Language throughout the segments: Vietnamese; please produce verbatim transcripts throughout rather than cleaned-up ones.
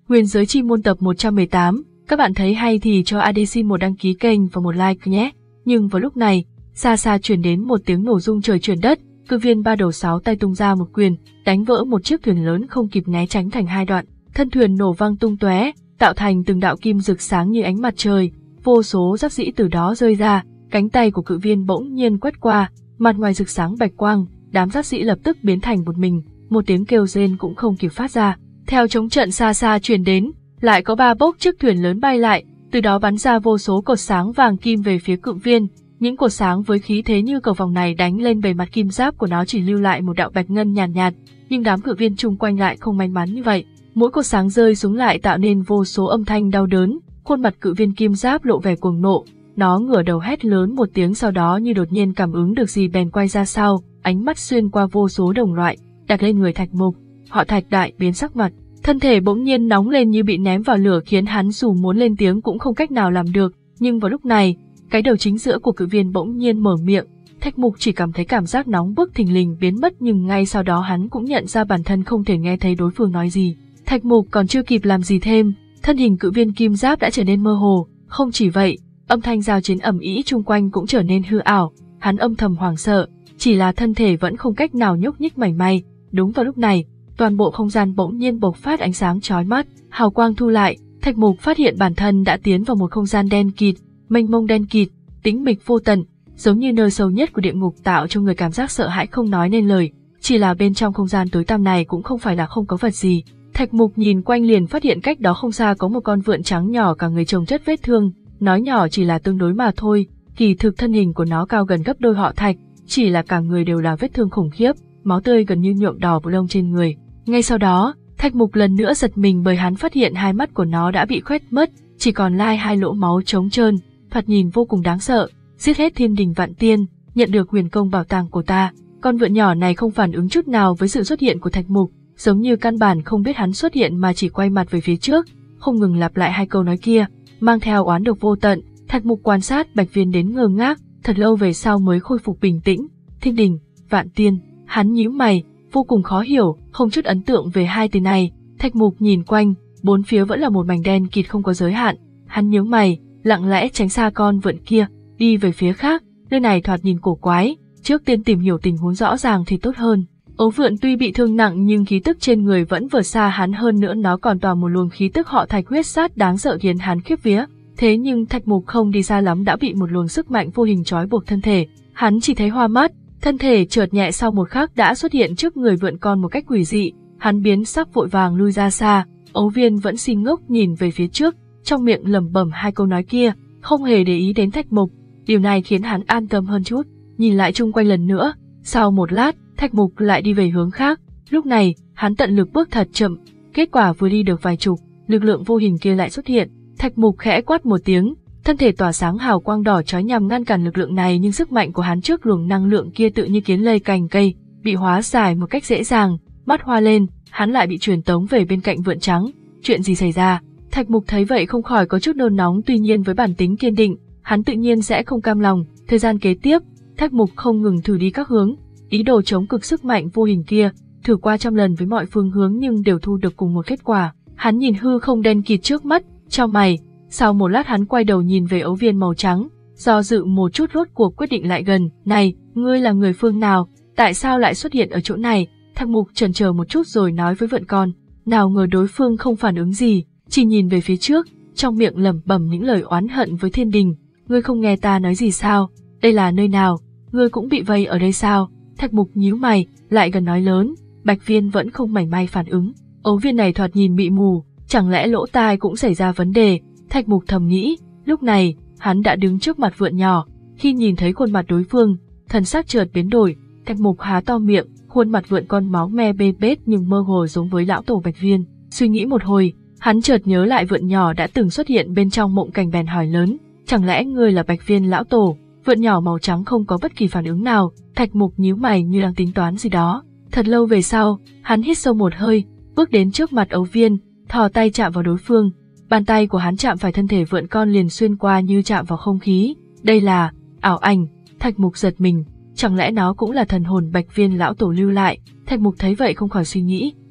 Huyền Giới Chi Môn tập một trăm mười tám, các bạn thấy hay thì cho a đê xin một đăng ký kênh và một like nhé. Nhưng vào lúc này, xa xa truyền đến một tiếng nổ rung trời chuyển đất, cự viên ba đầu sáu tay tung ra một quyền, đánh vỡ một chiếc thuyền lớn không kịp né tránh thành hai đoạn. Thân thuyền nổ vang tung tóe, tạo thành từng đạo kim rực sáng như ánh mặt trời, vô số giáp dĩ từ đó rơi ra, cánh tay của cự viên bỗng nhiên quét qua, mặt ngoài rực sáng bạch quang, đám giáp dĩ lập tức biến thành một mình, một tiếng kêu rên cũng không kịp phát ra. Theo chống trận xa xa truyền đến, lại có ba bốc chiếc thuyền lớn bay lại, từ đó bắn ra vô số cột sáng vàng kim về phía cự viên. Những cột sáng với khí thế như cầu vồng này đánh lên bề mặt kim giáp của nó chỉ lưu lại một đạo bạch ngân nhàn nhạt, nhạt, nhưng đám cự viên chung quanh lại không may mắn như vậy. Mỗi cột sáng rơi xuống lại tạo nên vô số âm thanh đau đớn, khuôn mặt cự viên kim giáp lộ vẻ cuồng nộ, nó ngửa đầu hét lớn một tiếng, sau đó như đột nhiên cảm ứng được gì bèn quay ra sau, ánh mắt xuyên qua vô số đồng loại, đặt lên người Thạch Mục. Họ Thạch đại biến sắc mặt, thân thể bỗng nhiên nóng lên như bị ném vào lửa, khiến hắn dù muốn lên tiếng cũng không cách nào làm được. Nhưng vào lúc này, cái đầu chính giữa của cự viên bỗng nhiên mở miệng. Thạch Mục chỉ cảm thấy cảm giác nóng bức thình lình biến mất, nhưng ngay sau đó hắn cũng nhận ra bản thân không thể nghe thấy đối phương nói gì. Thạch Mục còn chưa kịp làm gì thêm, thân hình cự viên kim giáp đã trở nên mơ hồ. Không chỉ vậy, âm thanh giao chiến ầm ĩ chung quanh cũng trở nên hư ảo. Hắn âm thầm hoảng sợ, chỉ là thân thể vẫn không cách nào nhúc nhích mảy may. Đúng vào lúc này, toàn bộ không gian bỗng nhiên bộc phát ánh sáng chói mắt, hào quang thu lại, Thạch Mục phát hiện bản thân đã tiến vào một không gian đen kịt, mênh mông đen kịt, tĩnh mịch vô tận, giống như nơi sâu nhất của địa ngục, tạo cho người cảm giác sợ hãi không nói nên lời. Chỉ là bên trong không gian tối tăm này cũng không phải là không có vật gì. Thạch Mục nhìn quanh liền phát hiện cách đó không xa có một con vượn trắng nhỏ cả người chồng chất vết thương, nói nhỏ chỉ là tương đối mà thôi, kỳ thực thân hình của nó cao gần gấp đôi họ Thạch, chỉ là cả người đều là vết thương khủng khiếp, máu tươi gần như nhuộm đỏ bộ lông trên người. Ngay sau đó, Thạch Mục lần nữa giật mình bởi hắn phát hiện hai mắt của nó đã bị khoét mất, chỉ còn lại hai lỗ máu trống trơn, thoạt nhìn vô cùng đáng sợ. Giết hết thiên đình vạn tiên, nhận được huyền công bảo tàng của ta. Con vượn nhỏ này không phản ứng chút nào với sự xuất hiện của Thạch Mục, giống như căn bản không biết hắn xuất hiện mà chỉ quay mặt về phía trước, không ngừng lặp lại hai câu nói kia, mang theo oán độc vô tận. Thạch Mục quan sát Bạch Viên đến ngơ ngác, thật lâu về sau mới khôi phục bình tĩnh. Thiên đình, vạn tiên, hắn nhíu mày, vô cùng khó hiểu, không chút ấn tượng về hai từ này. Thạch Mục nhìn quanh, bốn phía vẫn là một mảnh đen kịt không có giới hạn. Hắn nhíu mày, lặng lẽ tránh xa con vượn kia, đi về phía khác. Nơi này thoạt nhìn cổ quái, trước tiên tìm hiểu tình huống rõ ràng thì tốt hơn. Ấu vượn tuy bị thương nặng nhưng khí tức trên người vẫn vượt xa hắn, hơn nữa nó còn tỏa một luồng khí tức họ Thạch huyết sát đáng sợ khiến hắn khiếp vía. Thế nhưng Thạch Mục không đi xa lắm đã bị một luồng sức mạnh vô hình trói buộc thân thể, hắn chỉ thấy hoa mắt, thân thể chợt nhẹ sau một khắc đã xuất hiện trước người vượn con một cách quỷ dị. Hắn biến sắc vội vàng lui ra xa. Ấu Viên vẫn si ngốc nhìn về phía trước, trong miệng lẩm bẩm hai câu nói kia, không hề để ý đến Thạch Mục. Điều này khiến hắn an tâm hơn chút, nhìn lại chung quanh lần nữa. Sau một lát, Thạch Mục lại đi về hướng khác. Lúc này, hắn tận lực bước thật chậm, kết quả vừa đi được vài chục, lực lượng vô hình kia lại xuất hiện. Thạch Mục khẽ quát một tiếng, thân thể tỏa sáng hào quang đỏ chói nhằm ngăn cản lực lượng này, nhưng sức mạnh của hắn trước luồng năng lượng kia tự như kiến lây cành cây, bị hóa giải một cách dễ dàng. Mắt hoa lên, hắn lại bị truyền tống về bên cạnh vượn trắng. Chuyện gì xảy ra? Thạch Mục thấy vậy không khỏi có chút nôn nóng, tuy nhiên với bản tính kiên định, hắn tự nhiên sẽ không cam lòng. Thời gian kế tiếp, Thạch Mục không ngừng thử đi các hướng, ý đồ chống cực sức mạnh vô hình kia, thử qua trăm lần với mọi phương hướng nhưng đều thu được cùng một kết quả. Hắn nhìn hư không đen kịt trước mắt, chau mày. Sau một lát hắn quay đầu nhìn về ấu viên màu trắng, do dự một chút rốt cuộc quyết định lại gần. Này, ngươi là người phương nào? Tại sao lại xuất hiện ở chỗ này? Thạch Mục chần chờ một chút rồi nói với vượn con. Nào ngờ đối phương không phản ứng gì, chỉ nhìn về phía trước, trong miệng lẩm bẩm những lời oán hận với thiên đình. Ngươi không nghe ta nói gì sao? Đây là nơi nào? Ngươi cũng bị vây ở đây sao? Thạch Mục nhíu mày, lại gần nói lớn. Bạch Viên vẫn không mảy may phản ứng. Ấu viên này thoạt nhìn bị mù, chẳng lẽ lỗ tai cũng xảy ra vấn đề? Thạch Mục thầm nghĩ. Lúc này, hắn đã đứng trước mặt vượn nhỏ. Khi nhìn thấy khuôn mặt đối phương, thần sắc chợt biến đổi. Thạch Mục há to miệng, khuôn mặt vượn con máu me bê bết nhưng mơ hồ giống với lão tổ Bạch Viên. Suy nghĩ một hồi, hắn chợt nhớ lại vượn nhỏ đã từng xuất hiện bên trong mộng cảnh, bèn hỏi lớn. Chẳng lẽ ngươi là Bạch Viên lão tổ? Vượn nhỏ màu trắng không có bất kỳ phản ứng nào. Thạch Mục nhíu mày như đang tính toán gì đó. Thật lâu về sau, hắn hít sâu một hơi, bước đến trước mặt ấu viên, thò tay chạm vào đối phương. Bàn tay của hắn chạm phải thân thể vượn con liền xuyên qua như chạm vào không khí. Đây là ảo ảnh. Thạch Mục giật mình, chẳng lẽ nó cũng là thần hồn Bạch Viên lão tổ lưu lại? Thạch Mục thấy vậy không khỏi suy nghĩ,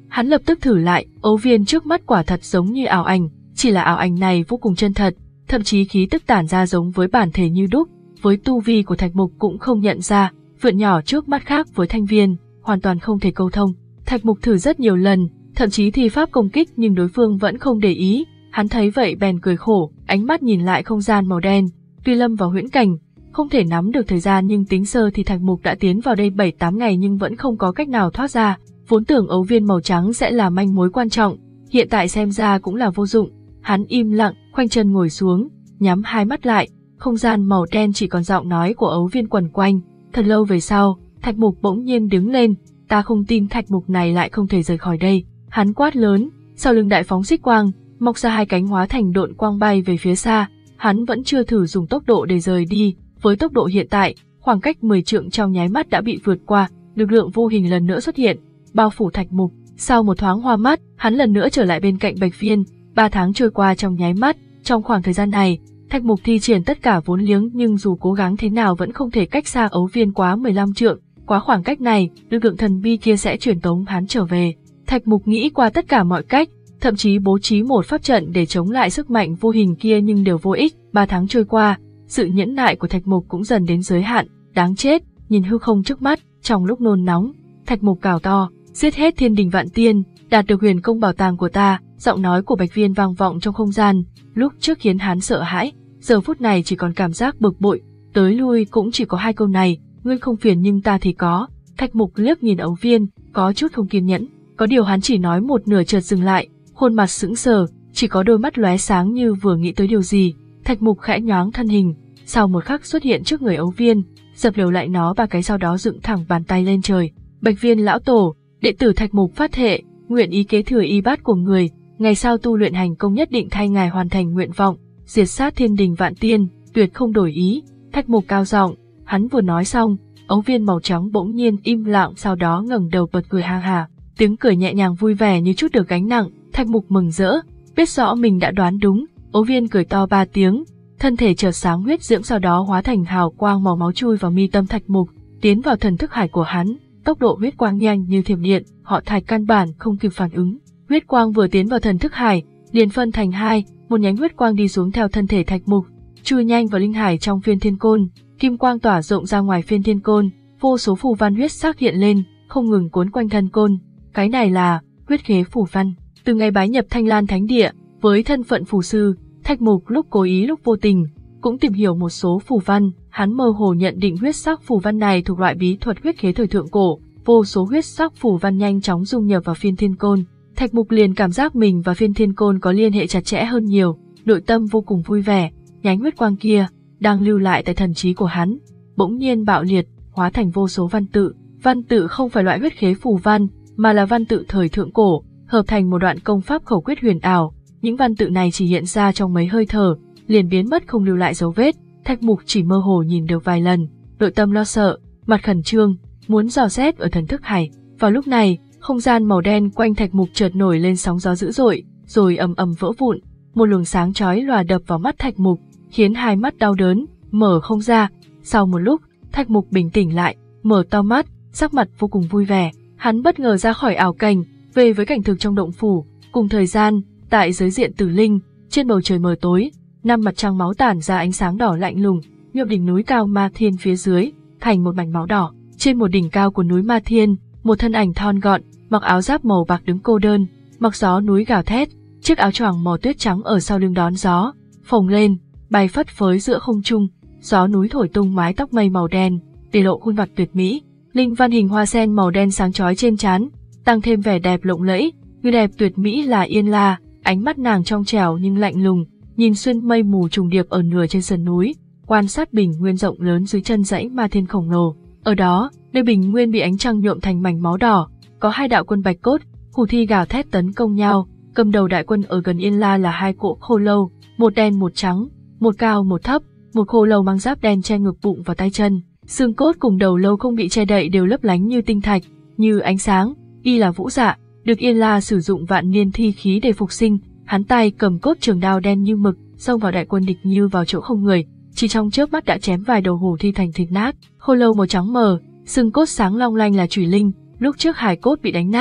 Hắn lập tức thử lại, ấu viên trước mắt quả thật giống như ảo ảnh, chỉ là ảo ảnh này vô cùng chân thật, thậm chí khí tức tản ra giống với bản thể như đúc, với tu vi của Thạch Mục cũng không nhận ra, vượn nhỏ trước mắt khác với thanh viên, hoàn toàn không thể câu thông. Thạch Mục thử rất nhiều lần, thậm chí thi pháp công kích nhưng đối phương vẫn không để ý, hắn thấy vậy bèn cười khổ, ánh mắt nhìn lại không gian màu đen, tuy lâm vào huyễn cảnh, không thể nắm được thời gian nhưng tính sơ thì Thạch Mục đã tiến vào đây bảy tám ngày nhưng vẫn không có cách nào thoát ra, vốn tưởng ấu viên màu trắng sẽ là manh mối quan trọng, hiện tại xem ra cũng là vô dụng. Hắn im lặng, khoanh chân ngồi xuống, nhắm hai mắt lại, không gian màu đen chỉ còn giọng nói của ấu viên quẩn quanh. Thật lâu về sau, Thạch Mục bỗng nhiên đứng lên, ta không tin Thạch Mục này lại không thể rời khỏi đây. Hắn quát lớn, sau lưng đại phóng xích quang, mọc ra hai cánh hóa thành độn quang bay về phía xa. Hắn vẫn chưa thử dùng tốc độ để rời đi, với tốc độ hiện tại, khoảng cách mười trượng trong nháy mắt đã bị vượt qua, lực lượng vô hình lần nữa xuất hiện, bao phủ Thạch Mục. Sau một thoáng hoa mắt, hắn lần nữa trở lại bên cạnh Bạch Viên. Ba tháng trôi qua trong nháy mắt, trong khoảng thời gian này, Thạch Mục thi triển tất cả vốn liếng nhưng dù cố gắng thế nào vẫn không thể cách xa ấu viên quá mười lăm trượng, quá khoảng cách này, lực lượng thần bi kia sẽ truyền tống hắn trở về. Thạch Mục nghĩ qua tất cả mọi cách, thậm chí bố trí một pháp trận để chống lại sức mạnh vô hình kia nhưng đều vô ích. Ba tháng trôi qua, sự nhẫn nại của Thạch Mục cũng dần đến giới hạn, đáng chết, nhìn hư không trước mắt, trong lúc nôn nóng, Thạch Mục gào to, giết hết thiên đình vạn tiên, đạt được huyền công bảo tàng của ta. Giọng nói của Bạch Viên vang vọng trong không gian, lúc trước khiến hắn sợ hãi, giờ phút này chỉ còn cảm giác bực bội, tới lui cũng chỉ có hai câu này, ngươi không phiền nhưng ta thì có. Thạch Mục liếc nhìn ấu viên, có chút không kiên nhẫn, có điều hắn chỉ nói một nửa chợt dừng lại, khuôn mặt sững sờ, chỉ có đôi mắt lóe sáng như vừa nghĩ tới điều gì. Thạch Mục khẽ nhoáng thân hình, sau một khắc xuất hiện trước người ấu viên, dập lều lại nó ba cái sau đó dựng thẳng bàn tay lên trời. Bạch Viên lão tổ, đệ tử Thạch Mục phát thệ, nguyện ý kế thừa y bát của người, ngày sau tu luyện hành công nhất định thay ngài hoàn thành nguyện vọng, diệt sát thiên đình vạn tiên, tuyệt không đổi ý. Thạch Mục cao giọng, hắn vừa nói xong, ấu viên màu trắng bỗng nhiên im lặng, sau đó ngẩng đầu bật cười ha ha, tiếng cười nhẹ nhàng vui vẻ như chút được gánh nặng. Thạch Mục mừng rỡ, biết rõ mình đã đoán đúng, ấu viên cười to ba tiếng, thân thể chợt sáng huyết diễm sau đó hóa thành hào quang màu máu chui vào mi tâm Thạch Mục, tiến vào thần thức hải của hắn, tốc độ huyết quang nhanh như thiểm điện, họ Thạch căn bản không kịp phản ứng. Huyết quang vừa tiến vào thần thức hải, liền phân thành hai, một nhánh huyết quang đi xuống theo thân thể Thạch Mục, chui nhanh vào linh hải trong phiên thiên côn, kim quang tỏa rộng ra ngoài phiên thiên côn, vô số phù văn huyết sắc hiện lên, không ngừng cuốn quanh thân côn. Cái này là huyết khế phù văn. Từ ngày bái nhập Thanh Lan Thánh Địa, với thân phận phù sư, Thạch Mục lúc cố ý lúc vô tình cũng tìm hiểu một số phù văn, hắn mơ hồ nhận định huyết sắc phù văn này thuộc loại bí thuật huyết khế thời thượng cổ, vô số huyết sắc phù văn nhanh chóng dung nhập vào phiên thiên côn. Thạch Mục liền cảm giác mình và phiên thiên côn có liên hệ chặt chẽ hơn nhiều, nội tâm vô cùng vui vẻ. Nhánh huyết quang kia đang lưu lại tại thần trí của hắn, bỗng nhiên bạo liệt, hóa thành vô số văn tự. Văn tự không phải loại huyết khế phù văn, mà là văn tự thời thượng cổ, hợp thành một đoạn công pháp khẩu quyết huyền ảo. Những văn tự này chỉ hiện ra trong mấy hơi thở, liền biến mất không lưu lại dấu vết. Thạch Mục chỉ mơ hồ nhìn được vài lần, nội tâm lo sợ, mặt khẩn trương, muốn dò xét ở thần thức hải. Vào lúc này, không gian màu đen quanh Thạch Mục chợt nổi lên sóng gió dữ dội, rồi ầm ầm vỡ vụn. Một luồng sáng chói lòa đập vào mắt Thạch Mục, khiến hai mắt đau đớn, mở không ra. Sau một lúc, Thạch Mục bình tĩnh lại, mở to mắt, sắc mặt vô cùng vui vẻ. Hắn bất ngờ ra khỏi ảo cảnh, về với cảnh thực trong động phủ. Cùng thời gian, tại giới diện Tử Linh, trên bầu trời mờ tối, năm mặt trăng máu tản ra ánh sáng đỏ lạnh lùng, nhuộm đỉnh núi cao Ma Thiên phía dưới thành một mảnh máu đỏ. Trên một đỉnh cao của núi Ma Thiên, một thân ảnh thon gọn, mặc áo giáp màu bạc đứng cô đơn, mặc gió núi gào thét, chiếc áo choàng màu tuyết trắng ở sau lưng đón gió, phồng lên, bay phất phới giữa không trung, gió núi thổi tung mái tóc mây màu đen, để lộ khuôn mặt tuyệt mỹ, linh văn hình hoa sen màu đen sáng chói trên trán, tăng thêm vẻ đẹp lộng lẫy. Người đẹp tuyệt mỹ là Yên La, ánh mắt nàng trong trẻo nhưng lạnh lùng, nhìn xuyên mây mù trùng điệp ở nửa trên sườn núi, quan sát bình nguyên rộng lớn dưới chân dãy Ma Thiên khổng lồ. Ở đó, nơi bình nguyên bị ánh trăng nhuộm thành mảnh máu đỏ, có hai đạo quân bạch cốt, hủ thi gào thét tấn công nhau. Cầm đầu đại quân ở gần Yên La là hai cỗ khô lâu, một đen một trắng, một cao một thấp. Một khô lâu mang giáp đen che ngực bụng và tay chân, xương cốt cùng đầu lâu không bị che đậy đều lấp lánh như tinh thạch, như ánh sáng. Y là Vũ Dạ, được Yên La sử dụng vạn niên thi khí để phục sinh. Hắn tay cầm cốt trường đao đen như mực, xông vào đại quân địch như vào chỗ không người, chỉ trong chớp mắt đã chém vài đầu hủ thi thành thịt nát. Khô lâu màu trắng mờ, xương cốt sáng long lanh là chủy linh, lúc trước hài cốt bị đánh nát,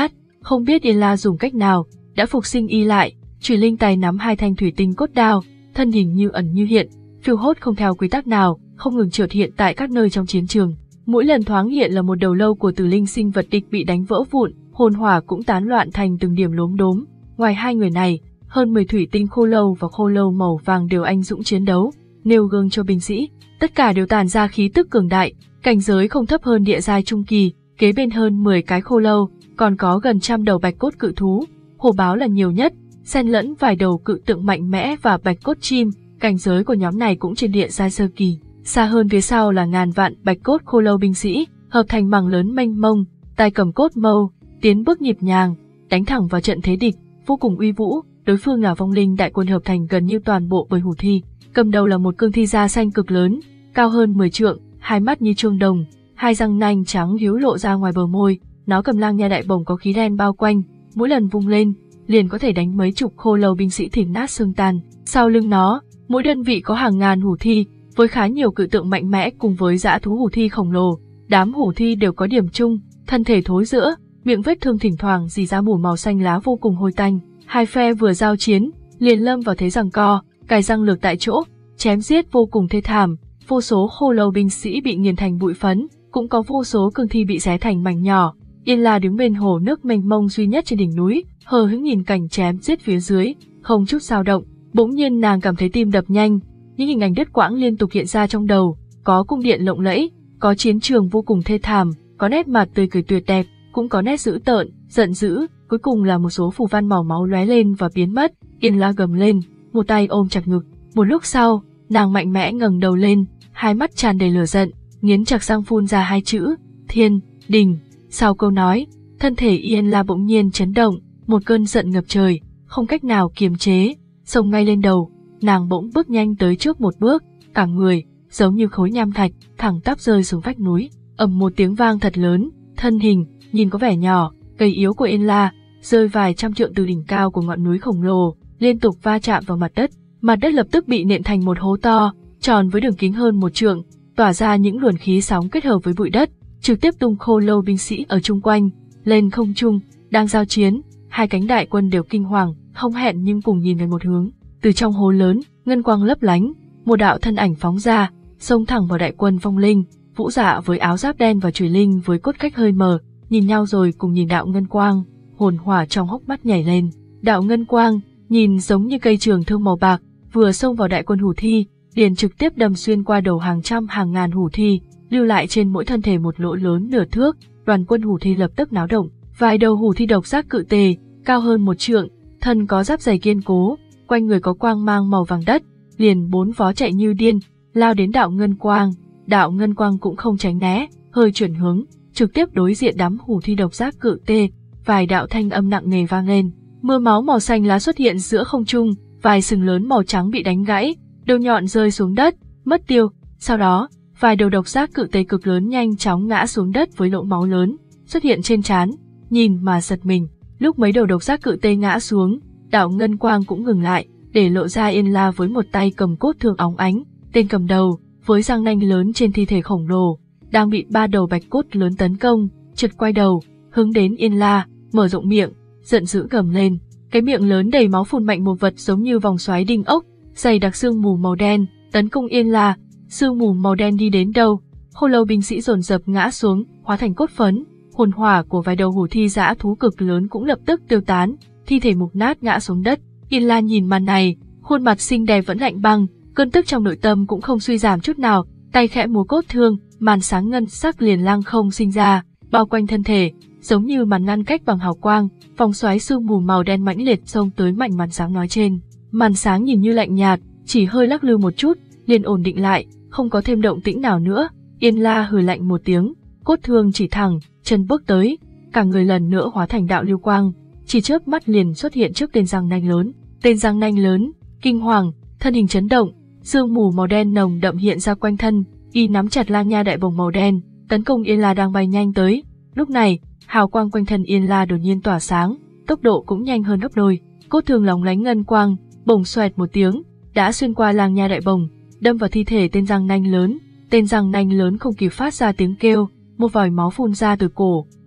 Không biết Yên La dùng cách nào, đã phục sinh y lại, Chủy Linh tay nắm hai thanh thủy tinh cốt đao, thân hình như ẩn như hiện, phiêu hốt không theo quy tắc nào, không ngừng chợt hiện tại các nơi trong chiến trường. Mỗi lần thoáng hiện là một đầu lâu của tử linh sinh vật địch bị đánh vỡ vụn, hồn hỏa cũng tán loạn thành từng điểm lốm đốm. Ngoài hai người này, hơn mười thủy tinh khô lâu và khô lâu màu vàng đều anh dũng chiến đấu, nêu gương cho binh sĩ. Tất cả đều tản ra khí tức cường đại, cảnh giới không thấp hơn địa giai trung kỳ, kế bên hơn mười cái khô lâu, còn có gần trăm đầu bạch cốt cự thú, hổ báo là nhiều nhất, xen lẫn vài đầu cự tượng mạnh mẽ và bạch cốt chim, cảnh giới của nhóm này cũng trên địa giai sơ kỳ. Xa hơn phía sau là ngàn vạn bạch cốt khô lâu binh sĩ, hợp thành mảng lớn mênh mông, tay cầm cốt mâu, tiến bước nhịp nhàng, đánh thẳng vào trận thế địch, vô cùng uy vũ. Đối phương là vong linh đại quân hợp thành gần như toàn bộ bởi hủ thi, cầm đầu là một cương thi da xanh cực lớn, cao hơn mười trượng, hai mắt như chuông đồng, hai răng nanh trắng hiếu lộ ra ngoài bờ môi, nó cầm lang nha đại bổng có khí đen bao quanh, mỗi lần vung lên, liền có thể đánh mấy chục khô lâu binh sĩ thịt nát xương tan. Sau lưng nó, mỗi đơn vị có hàng ngàn hủ thi, với khá nhiều cự tượng mạnh mẽ cùng với dã thú hủ thi khổng lồ. Đám hủ thi đều có điểm chung, thân thể thối rữa, miệng vết thương thỉnh thoảng rỉ ra mùi màu xanh lá vô cùng hôi tanh. Hai phe vừa giao chiến, liền lâm vào thế giằng co, cài răng lược tại chỗ, chém giết vô cùng thê thảm, vô số khô lâu binh sĩ bị nghiền thành bụi phấn, cũng có vô số cương thi bị xé thành mảnh nhỏ. Yên La đứng bên hồ nước mênh mông duy nhất trên đỉnh núi, hờ hững nhìn cảnh chém giết phía dưới, không chút dao động. Bỗng nhiên nàng cảm thấy tim đập nhanh, những hình ảnh đứt quãng liên tục hiện ra trong đầu, có cung điện lộng lẫy, có chiến trường vô cùng thê thảm, có nét mặt tươi cười tuyệt đẹp, cũng có nét dữ tợn, giận dữ, cuối cùng là một số phù văn màu máu lóe lên và biến mất. Yên La gầm lên, một tay ôm chặt ngực. Một lúc sau, nàng mạnh mẽ ngẩng đầu lên, hai mắt tràn đầy lửa giận, nghiến chặt răng phun ra hai chữ: Thiên Đình. Sau câu nói, thân thể Yên La bỗng nhiên chấn động, một cơn giận ngập trời, không cách nào kiềm chế, xông ngay lên đầu. Nàng bỗng bước nhanh tới trước một bước, cả người giống như khối nham thạch, thẳng tắp rơi xuống vách núi. Ầm một tiếng vang thật lớn, thân hình nhìn có vẻ nhỏ, gầy yếu của Yên La rơi vài trăm trượng từ đỉnh cao của ngọn núi khổng lồ, liên tục va chạm vào mặt đất. Mặt đất lập tức bị nện thành một hố to, tròn với đường kính hơn một trượng, tỏa ra những luồng khí sóng kết hợp với bụi đất, trực tiếp tung khô lâu binh sĩ ở chung quanh lên không trung. Đang giao chiến, hai cánh đại quân đều kinh hoàng, không hẹn nhưng cùng nhìn về một hướng. Từ trong hố lớn, ngân quang lấp lánh, một đạo thân ảnh phóng ra, xông thẳng vào đại quân vong linh. Vũ Dạ với áo giáp đen và Chủy Linh với cốt cách hơi mờ, nhìn nhau rồi cùng nhìn đạo ngân quang, hồn hỏa trong hốc mắt nhảy lên. Đạo ngân quang nhìn giống như cây trường thương màu bạc, vừa xông vào đại quân hủ thi, liền trực tiếp đâm xuyên qua đầu hàng trăm hàng ngàn hủ thi, lưu lại trên mỗi thân thể một lỗ lớn nửa thước. Đoàn quân hủ thi lập tức náo động. Vài đầu hủ thi độc giác cự tề, cao hơn một trượng, thân có giáp dày kiên cố, quanh người có quang mang màu vàng đất, liền bốn vó chạy như điên, lao đến đạo ngân quang. Đạo ngân quang cũng không tránh né, hơi chuyển hướng, trực tiếp đối diện đám hủ thi độc giác cự tê. Vài đạo thanh âm nặng nề vang lên, mưa máu màu xanh lá xuất hiện giữa không trung, vài sừng lớn màu trắng bị đánh gãy, đầu nhọn rơi xuống đất, mất tiêu. Sau đó, vài đầu độc giác cự tê cực lớn nhanh chóng ngã xuống đất với lỗ máu lớn xuất hiện trên trán, nhìn mà giật mình. Lúc mấy đầu độc giác cự tê ngã xuống, đạo ngân quang cũng ngừng lại, để lộ ra Yên La với một tay cầm cốt thương óng ánh. Tên cầm đầu với răng nanh lớn trên thi thể khổng lồ đang bị ba đầu bạch cốt lớn tấn công, chợt quay đầu hướng đến Yên La, mở rộng miệng, giận dữ gầm lên. Cái miệng lớn đầy máu phun mạnh một vật giống như vòng xoáy đinh ốc, dày đặc sương mù màu đen tấn công Yên La. Sương mù màu đen đi đến đâu, khô lâu binh sĩ dồn dập ngã xuống, hóa thành cốt phấn. Hồn hỏa của vài đầu hủ thi dã thú cực lớn cũng lập tức tiêu tán, thi thể mục nát ngã xuống đất. Yên La nhìn màn này, khuôn mặt xinh đẹp vẫn lạnh băng, cơn tức trong nội tâm cũng không suy giảm chút nào, tay khẽ múa cốt thương, màn sáng ngân sắc liền lăng không sinh ra, bao quanh thân thể, giống như màn ngăn cách bằng hào quang. Vòng xoáy sương mù màu đen mãnh liệt xông tới mạnh màn sáng nói trên. Màn sáng nhìn như lạnh nhạt, chỉ hơi lắc lư một chút, liền ổn định lại, không có thêm động tĩnh nào nữa. Yên La hừ lạnh một tiếng, cốt thương chỉ thẳng, chân bước tới, cả người lần nữa hóa thành đạo lưu quang, chỉ chớp mắt liền xuất hiện trước tên răng nanh lớn. Tên răng nanh lớn, kinh hoàng, thân hình chấn động, sương mù màu đen nồng đậm hiện ra quanh thân, y nắm chặt lang nha đại bổng màu đen, tấn công Yên La đang bay nhanh tới. Lúc này, hào quang quanh thân Yên La đột nhiên tỏa sáng, tốc độ cũng nhanh hơn gấp đôi. Cốt thương lóng lánh ngân quang, bổng xoẹt một tiếng, đã xuyên qua lang nha đại bổng, đâm vào thi thể tên răng nanh lớn. Tên răng nanh lớn không kịp phát ra tiếng kêu, một vòi máu phun ra từ cổ,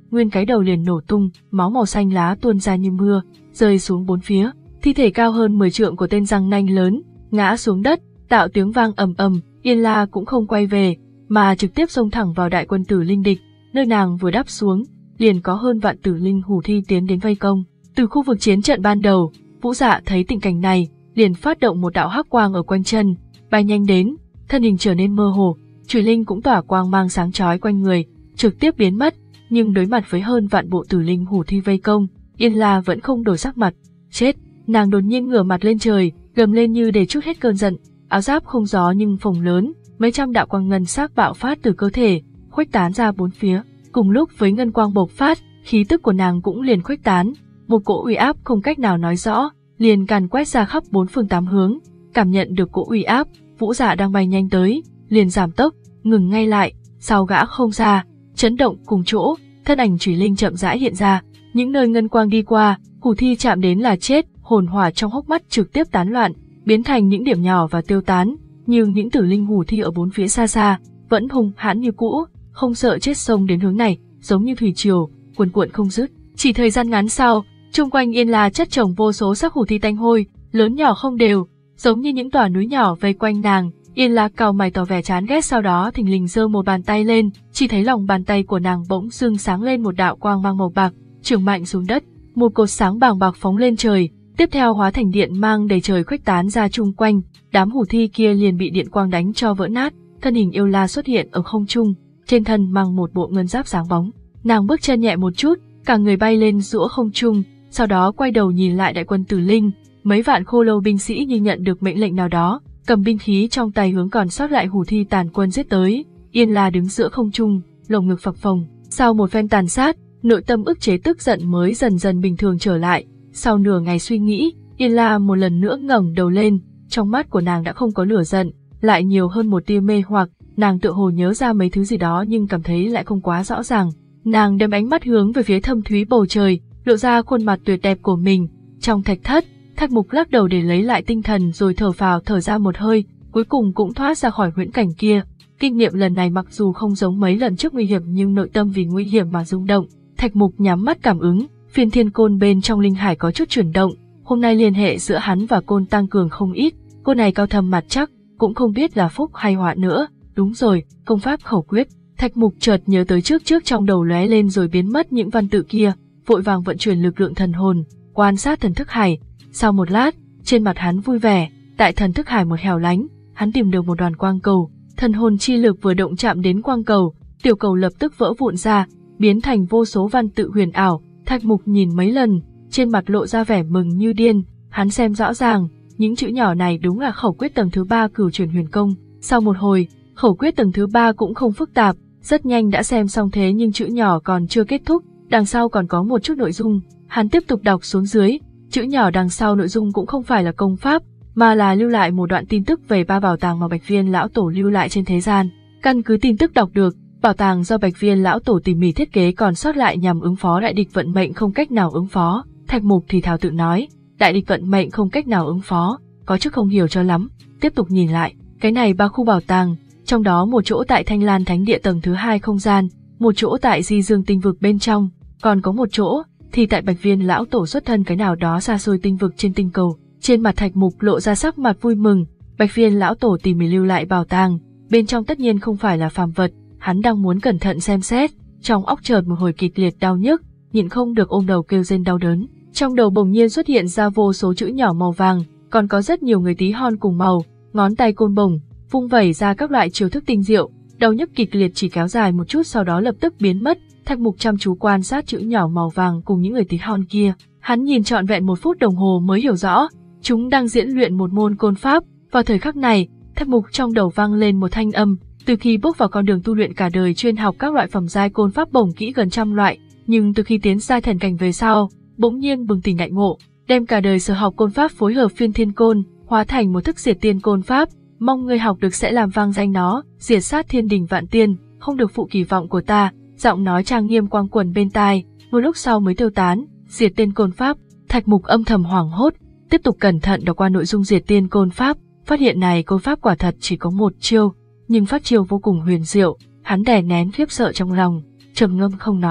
nguyên cái đầu liền nổ tung, máu màu xanh lá tuôn ra như mưa, rơi xuống bốn phía. Thi thể cao hơn mười trượng của tên răng nanh lớn ngã xuống đất, tạo tiếng vang ầm ầm. Yên La cũng không quay về, mà trực tiếp xông thẳng vào đại quân tử linh địch. Nơi nàng vừa đáp xuống, liền có hơn vạn tử linh hủ thi tiến đến vây công. Từ khu vực chiến trận ban đầu, Vũ Dạ thấy tình cảnh này, liền phát động một đạo hắc quang ở quanh chân, bay nhanh đến, thân hình trở nên mơ hồ, chùy linh cũng tỏa quang mang sáng chói quanh người, trực tiếp biến mất. Nhưng đối mặt với hơn vạn bộ tử linh hủ thi vây công, Yên La vẫn không đổi sắc mặt. Chết! Nàng đột nhiên ngửa mặt lên trời, gầm lên như để trút hết cơn giận. Áo giáp không gió nhưng phồng lớn, mấy trăm đạo quang ngân sắc bạo phát từ cơ thể, khuếch tán ra bốn phía. Cùng lúc với ngân quang bộc phát, khí tức của nàng cũng liền khuếch tán, một cỗ uy áp không cách nào nói rõ, liền càn quét ra khắp bốn phương tám hướng. Cảm nhận được cỗ uy áp, Vũ Dạ đang bay nhanh tới, liền giảm tốc, ngừng ngay lại, sau gã không xa, chấn động cùng chỗ, thân ảnh chủy linh chậm rãi hiện ra, những nơi ngân quang đi qua, hủ thi chạm đến là chết, hồn hỏa trong hốc mắt trực tiếp tán loạn, biến thành những điểm nhỏ và tiêu tán, nhưng những tử linh hủ thi ở bốn phía xa xa vẫn hung hãn như cũ, không sợ chết xông đến hướng này, giống như thủy triều, cuồn cuộn không dứt. Chỉ thời gian ngắn sau, chung quanh Yên La chất chồng vô số xác hủ thi tanh hôi, lớn nhỏ không đều, giống như những tòa núi nhỏ vây quanh nàng. Yên La cau mày tỏ vẻ chán ghét, sau đó thình lình giơ một bàn tay lên, chỉ thấy lòng bàn tay của nàng bỗng dưng sáng lên một đạo quang mang màu bạc, chưởng mạnh xuống đất, một cột sáng bàng bạc phóng lên trời, tiếp theo hóa thành điện mang đầy trời khuếch tán ra chung quanh, đám hủ thi kia liền bị điện quang đánh cho vỡ nát. Thân hình Yêu La xuất hiện ở không trung, trên thân mang một bộ ngân giáp sáng bóng, nàng bước chân nhẹ một chút, cả người bay lên giữa không trung, sau đó quay đầu nhìn lại đại quân tử linh, mấy vạn khô lâu binh sĩ như nhận được mệnh lệnh nào đó, cầm binh khí trong tay hướng còn sót lại hủ thi tàn quân giết tới. Yên La đứng giữa không trung, lồng ngực phập phồng, sau một phen tàn sát, nội tâm ức chế tức giận mới dần dần bình thường trở lại. Sau nửa ngày suy nghĩ, Yên La một lần nữa ngẩng đầu lên, trong mắt của nàng đã không có lửa giận, lại nhiều hơn một tia mê hoặc. Nàng tựa hồ nhớ ra mấy thứ gì đó nhưng cảm thấy lại không quá rõ ràng. Nàng đem ánh mắt hướng về phía thâm thúy bầu trời, lộ ra khuôn mặt tuyệt đẹp của mình. Trong thạch thất, Thạch Mục lắc đầu để lấy lại tinh thần rồi thở phào thở ra một hơi, cuối cùng cũng thoát ra khỏi huyễn cảnh kia. Kinh nghiệm lần này mặc dù không giống mấy lần trước nguy hiểm nhưng nội tâm vì nguy hiểm mà rung động. Thạch Mục nhắm mắt cảm ứng, phiên thiên côn bên trong linh hải có chút chuyển động. Hôm nay liên hệ giữa hắn và côn tăng cường không ít, cô này cao thâm mặt chắc, cũng không biết là phúc hay họa nữa. Đúng rồi, công pháp khẩu quyết. Thạch Mục chợt nhớ tới trước trước trong đầu lóe lên rồi biến mất những văn tự kia, vội vàng vận chuyển lực lượng thần hồn, quan sát thần thức hải. Sau một lát, trên mặt hắn vui vẻ, tại thần thức hải một hẻo lánh, hắn tìm được một đoàn quang cầu, thần hồn chi lực vừa động chạm đến quang cầu, tiểu cầu lập tức vỡ vụn ra, biến thành vô số văn tự huyền ảo. Thạch Mục nhìn mấy lần, trên mặt lộ ra vẻ mừng như điên, hắn xem rõ ràng, những chữ nhỏ này đúng là khẩu quyết tầng thứ ba cửu chuyển huyền công. Sau một hồi, khẩu quyết tầng thứ ba cũng không phức tạp, rất nhanh đã xem xong, thế nhưng chữ nhỏ còn chưa kết thúc, đằng sau còn có một chút nội dung. Hắn tiếp tục đọc xuống dưới, chữ nhỏ đằng sau nội dung cũng không phải là công pháp, mà là lưu lại một đoạn tin tức về ba bảo tàng mà Bạch Viên lão tổ lưu lại trên thế gian. Căn cứ tin tức đọc được, bảo tàng do Bạch Viên lão tổ tỉ mỉ thiết kế còn sót lại nhằm ứng phó đại địch vận mệnh không cách nào ứng phó. Thạch Mục thì thào tự nói, đại địch vận mệnh không cách nào ứng phó, có chút không hiểu cho lắm. Tiếp tục nhìn lại, cái này ba khu bảo tàng, trong đó một chỗ tại Thanh Lan Thánh Địa tầng thứ hai không gian, một chỗ tại Di Dương tinh vực bên trong, còn có một chỗ thì tại Bạch Viên lão tổ xuất thân cái nào đó xa xôi tinh vực trên tinh cầu. Trên mặt Thạch Mục lộ ra sắc mặt vui mừng, Bạch Viên lão tổ tỉ mỉ lưu lại bảo tàng, bên trong tất nhiên không phải là phàm vật, hắn đang muốn cẩn thận xem xét, trong óc chợt một hồi kịch liệt đau nhức, nhịn không được ôm đầu kêu rên đau đớn. Trong đầu bỗng nhiên xuất hiện ra vô số chữ nhỏ màu vàng, còn có rất nhiều người tí hon cùng màu, ngón tay côn bổng, vung vẩy ra các loại chiêu thức tinh diệu, đau nhức kịch liệt chỉ kéo dài một chút sau đó lập tức biến mất. Thạch Mục chăm chú quan sát chữ nhỏ màu vàng cùng những người tí hon kia, hắn nhìn trọn vẹn một phút đồng hồ mới hiểu rõ, chúng đang diễn luyện một môn côn pháp. Vào thời khắc này, Thạch Mục trong đầu vang lên một thanh âm, từ khi bước vào con đường tu luyện cả đời chuyên học các loại phẩm giai côn pháp bổng kỹ gần trăm loại, nhưng từ khi tiến giai thần cảnh về sau, bỗng nhiên bừng tỉnh đại ngộ, đem cả đời sở học côn pháp phối hợp phiên thiên côn, hóa thành một thức diệt tiên côn pháp, mong người học được sẽ làm vang danh nó, diệt sát thiên đình vạn tiên, không được phụ kỳ vọng của ta. Giọng nói trang nghiêm quang quẩn bên tai, một lúc sau mới tiêu tán. Diệt tiên côn pháp. Thạch Mục âm thầm hoảng hốt, tiếp tục cẩn thận đọc qua nội dung diệt tiên côn pháp, phát hiện này côn pháp quả thật chỉ có một chiêu, nhưng phát chiêu vô cùng huyền diệu. Hắn đè nén khiếp sợ trong lòng, trầm ngâm không nói.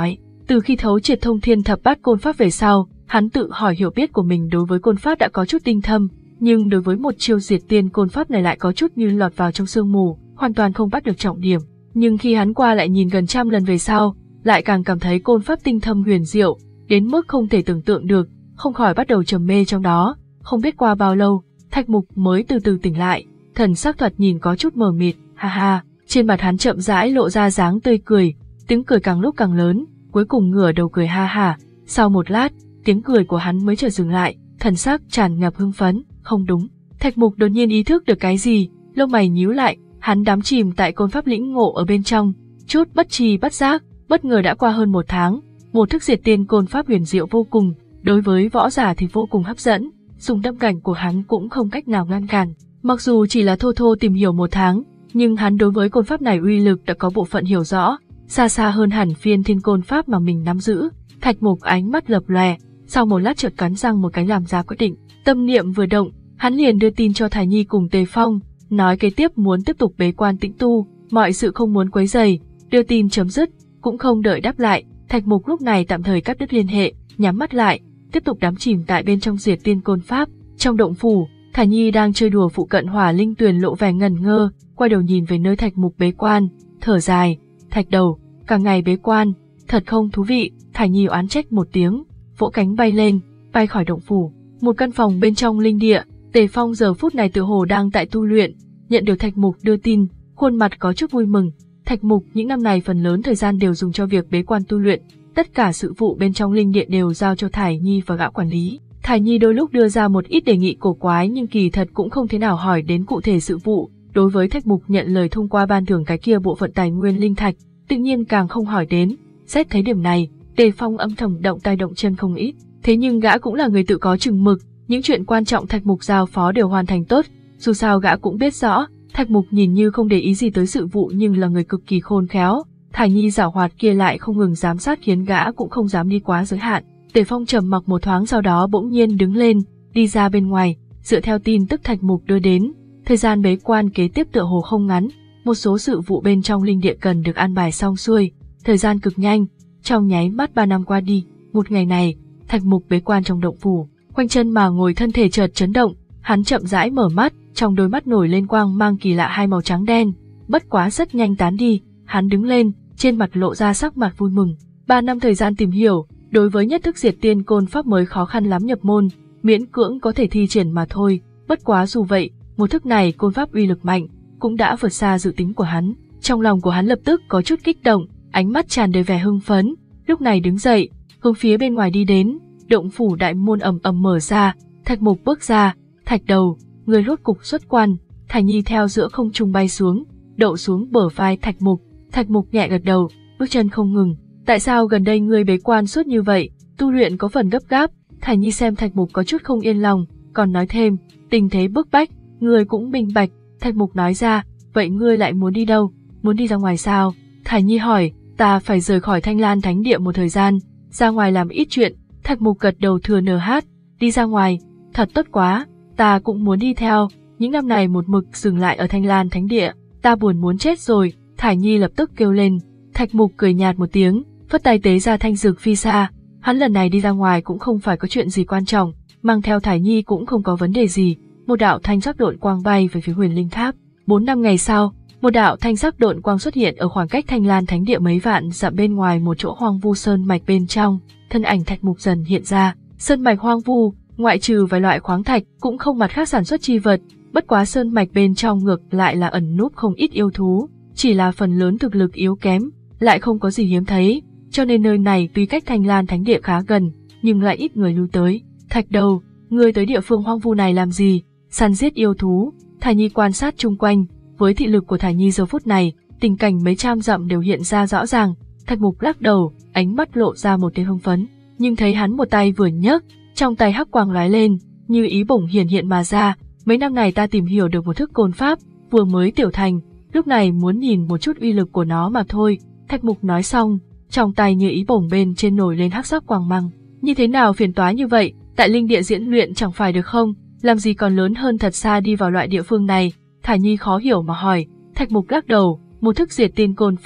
Từ khi thấu triệt thông thiên thập bát côn pháp về sau, hắn tự hỏi hiểu biết của mình đối với côn pháp đã có chút tinh thâm, nhưng đối với một chiêu diệt tiên côn pháp này lại có chút như lọt vào trong sương mù, hoàn toàn không bắt được trọng điểm. Nhưng khi hắn qua lại nhìn gần trăm lần về sau, lại càng cảm thấy côn pháp tinh thâm huyền diệu, đến mức không thể tưởng tượng được, không khỏi bắt đầu trầm mê trong đó. Không biết qua bao lâu, Thạch Mục mới từ từ tỉnh lại, thần sắc thoạt nhìn có chút mờ mịt, ha ha, trên mặt hắn chậm rãi lộ ra dáng tươi cười, tiếng cười càng lúc càng lớn, cuối cùng ngửa đầu cười ha ha. Sau một lát, tiếng cười của hắn mới chợt dừng lại, thần sắc tràn ngập hưng phấn. Không đúng, Thạch Mục đột nhiên ý thức được cái gì, lông mày nhíu lại, hắn đắm chìm tại côn pháp lĩnh ngộ ở bên trong, chút bất tri bất giác, bất ngờ đã qua hơn một tháng, một thức diệt tiên côn pháp huyền diệu vô cùng, đối với võ giả thì vô cùng hấp dẫn, dùng tâm cảnh của hắn cũng không cách nào ngăn cản. Mặc dù chỉ là thô thô tìm hiểu một tháng, nhưng hắn đối với côn pháp này uy lực đã có bộ phận hiểu rõ, xa xa hơn hẳn phiên thiên côn pháp mà mình nắm giữ. Thạch Mục ánh mắt lập lòe, sau một lát chợt cắn răng một cái làm ra quyết định. Tâm niệm vừa động, hắn liền đưa tin cho Thải Nhi cùng Tề Phong, nói kế tiếp muốn tiếp tục bế quan tĩnh tu, mọi sự không muốn quấy rầy. Đưa tin chấm dứt, cũng không đợi đáp lại, Thạch Mục lúc này tạm thời cắt đứt liên hệ, nhắm mắt lại, tiếp tục đắm chìm tại bên trong diệt tiên côn pháp. Trong động phủ, Thải Nhi đang chơi đùa phụ cận hỏa linh tuyền lộ vẻ ngẩn ngơ, quay đầu nhìn về nơi Thạch Mục bế quan, thở dài, Thạch đầu, cả ngày bế quan, thật không thú vị. Thải Nhi oán trách một tiếng, vỗ cánh bay lên, bay khỏi động phủ. Một căn phòng bên trong linh địa, Tề Phong giờ phút này tự hồ đang tại tu luyện, nhận được Thạch Mục đưa tin, khuôn mặt có chút vui mừng. Thạch Mục những năm này phần lớn thời gian đều dùng cho việc bế quan tu luyện, tất cả sự vụ bên trong linh địa đều giao cho Thải Nhi và gã quản lý. Thải Nhi đôi lúc đưa ra một ít đề nghị cổ quái nhưng kỳ thật cũng không thế nào hỏi đến cụ thể sự vụ. Đối với Thạch Mục nhận lời thông qua ban thưởng cái kia bộ phận tài nguyên linh thạch, tự nhiên càng không hỏi đến. Xét thấy điểm này, Tề Phong âm thầm động tay động chân không ít. Thế nhưng gã cũng là người tự có chừng mực, những chuyện quan trọng Thạch Mục giao phó đều hoàn thành tốt. Dù sao gã cũng biết rõ, Thạch Mục nhìn như không để ý gì tới sự vụ nhưng là người cực kỳ khôn khéo. Thải Nhi giảo hoạt kia lại không ngừng giám sát khiến gã cũng không dám đi quá giới hạn. Tề Phong trầm mặc một thoáng sau đó bỗng nhiên đứng lên, đi ra bên ngoài, dựa theo tin tức Thạch Mục đưa đến. Thời gian bế quan kế tiếp tựa hồ không ngắn, một số sự vụ bên trong linh địa cần được an bài xong xuôi, thời gian cực nhanh, trong nháy mắt ba năm qua đi. Một ngày này, Thạch Mục bế quan trong động phủ, khoanh chân mà ngồi, thân thể chợt chấn động, hắn chậm rãi mở mắt, trong đôi mắt nổi lên quang mang kỳ lạ hai màu trắng đen, bất quá rất nhanh tán đi, hắn đứng lên, trên mặt lộ ra sắc mặt vui mừng. Ba năm thời gian tìm hiểu, đối với nhất thức diệt tiên côn pháp mới khó khăn lắm nhập môn, miễn cưỡng có thể thi triển mà thôi, bất quá dù vậy, một thức này côn pháp uy lực mạnh, cũng đã vượt xa dự tính của hắn. Trong lòng của hắn lập tức có chút kích động, ánh mắt tràn đầy vẻ hưng phấn, lúc này đứng dậy, hướng phía bên ngoài đi đến. Động phủ đại môn ầm ầm mở ra, Thạch Mục bước ra, Thạch đầu, người rốt cục xuất quan. Thải Nhi theo giữa không trung bay xuống, đậu xuống bờ vai Thạch Mục. Thạch Mục nhẹ gật đầu, bước chân không ngừng. Tại sao gần đây ngươi bế quan suốt như vậy, tu luyện có phần gấp gáp? Thải Nhi xem Thạch Mục có chút không yên lòng, còn nói thêm, tình thế bức bách, ngươi cũng minh bạch. Thạch Mục nói ra, vậy ngươi lại muốn đi đâu? Muốn đi ra ngoài sao? Thải Nhi hỏi, ta phải rời khỏi Thanh Lan Thánh Địa một thời gian, ra ngoài làm ít chuyện. Thạch Mục gật đầu thừa nờ hát, đi ra ngoài, thật tốt quá, ta cũng muốn đi theo, những năm này một mực dừng lại ở Thanh Lan Thánh Địa, ta buồn muốn chết rồi. Thải Nhi lập tức kêu lên. Thạch Mục cười nhạt một tiếng, phất tay tế ra thanh dược phi xa, hắn lần này đi ra ngoài cũng không phải có chuyện gì quan trọng, mang theo Thải Nhi cũng không có vấn đề gì. Một đạo thanh sắc độn quang bay về phía Huyền Linh Tháp. Bốn năm ngày sau, một đạo thanh sắc độn quang xuất hiện ở khoảng cách Thanh Lan Thánh Địa mấy vạn dặm bên ngoài một chỗ hoang vu sơn mạch bên trong. Thân ảnh Thạch Mục dần hiện ra. Sơn mạch hoang vu, ngoại trừ vài loại khoáng thạch, cũng không mặt khác sản xuất chi vật. Bất quá sơn mạch bên trong ngược lại là ẩn núp không ít yêu thú, chỉ là phần lớn thực lực yếu kém, lại không có gì hiếm thấy, cho nên nơi này tuy cách Thanh Lan Thánh Địa khá gần, nhưng lại ít người lưu tới. Thạch đầu, ngươi tới địa phương hoang vu này làm gì? Săn giết yêu thú. Thải Nhi quan sát chung quanh, với thị lực của Thải Nhi giờ phút này, tình cảnh mấy trăm dặm đều hiện ra rõ ràng. Thạch Mục lắc đầu, ánh mắt lộ ra một tia hưng phấn, nhưng thấy hắn một tay vừa nhấc, trong tay hắc quang lóe lên, như ý bổng hiển hiện mà ra. Mấy năm này ta tìm hiểu được một thức côn pháp, vừa mới tiểu thành, lúc này muốn nhìn một chút uy lực của nó mà thôi. Thạch Mục nói xong, trong tay như ý bổng bên trên nổi lên hắc sắc quang mang. Như thế nào phiền toái như vậy, tại linh địa diễn luyện chẳng phải được không? Làm gì còn lớn hơn thật xa đi vào loại địa phương này? Thải Nhi khó hiểu mà hỏi. Thạch Mục lắc đầu, một thức diệt tiên côn pháp,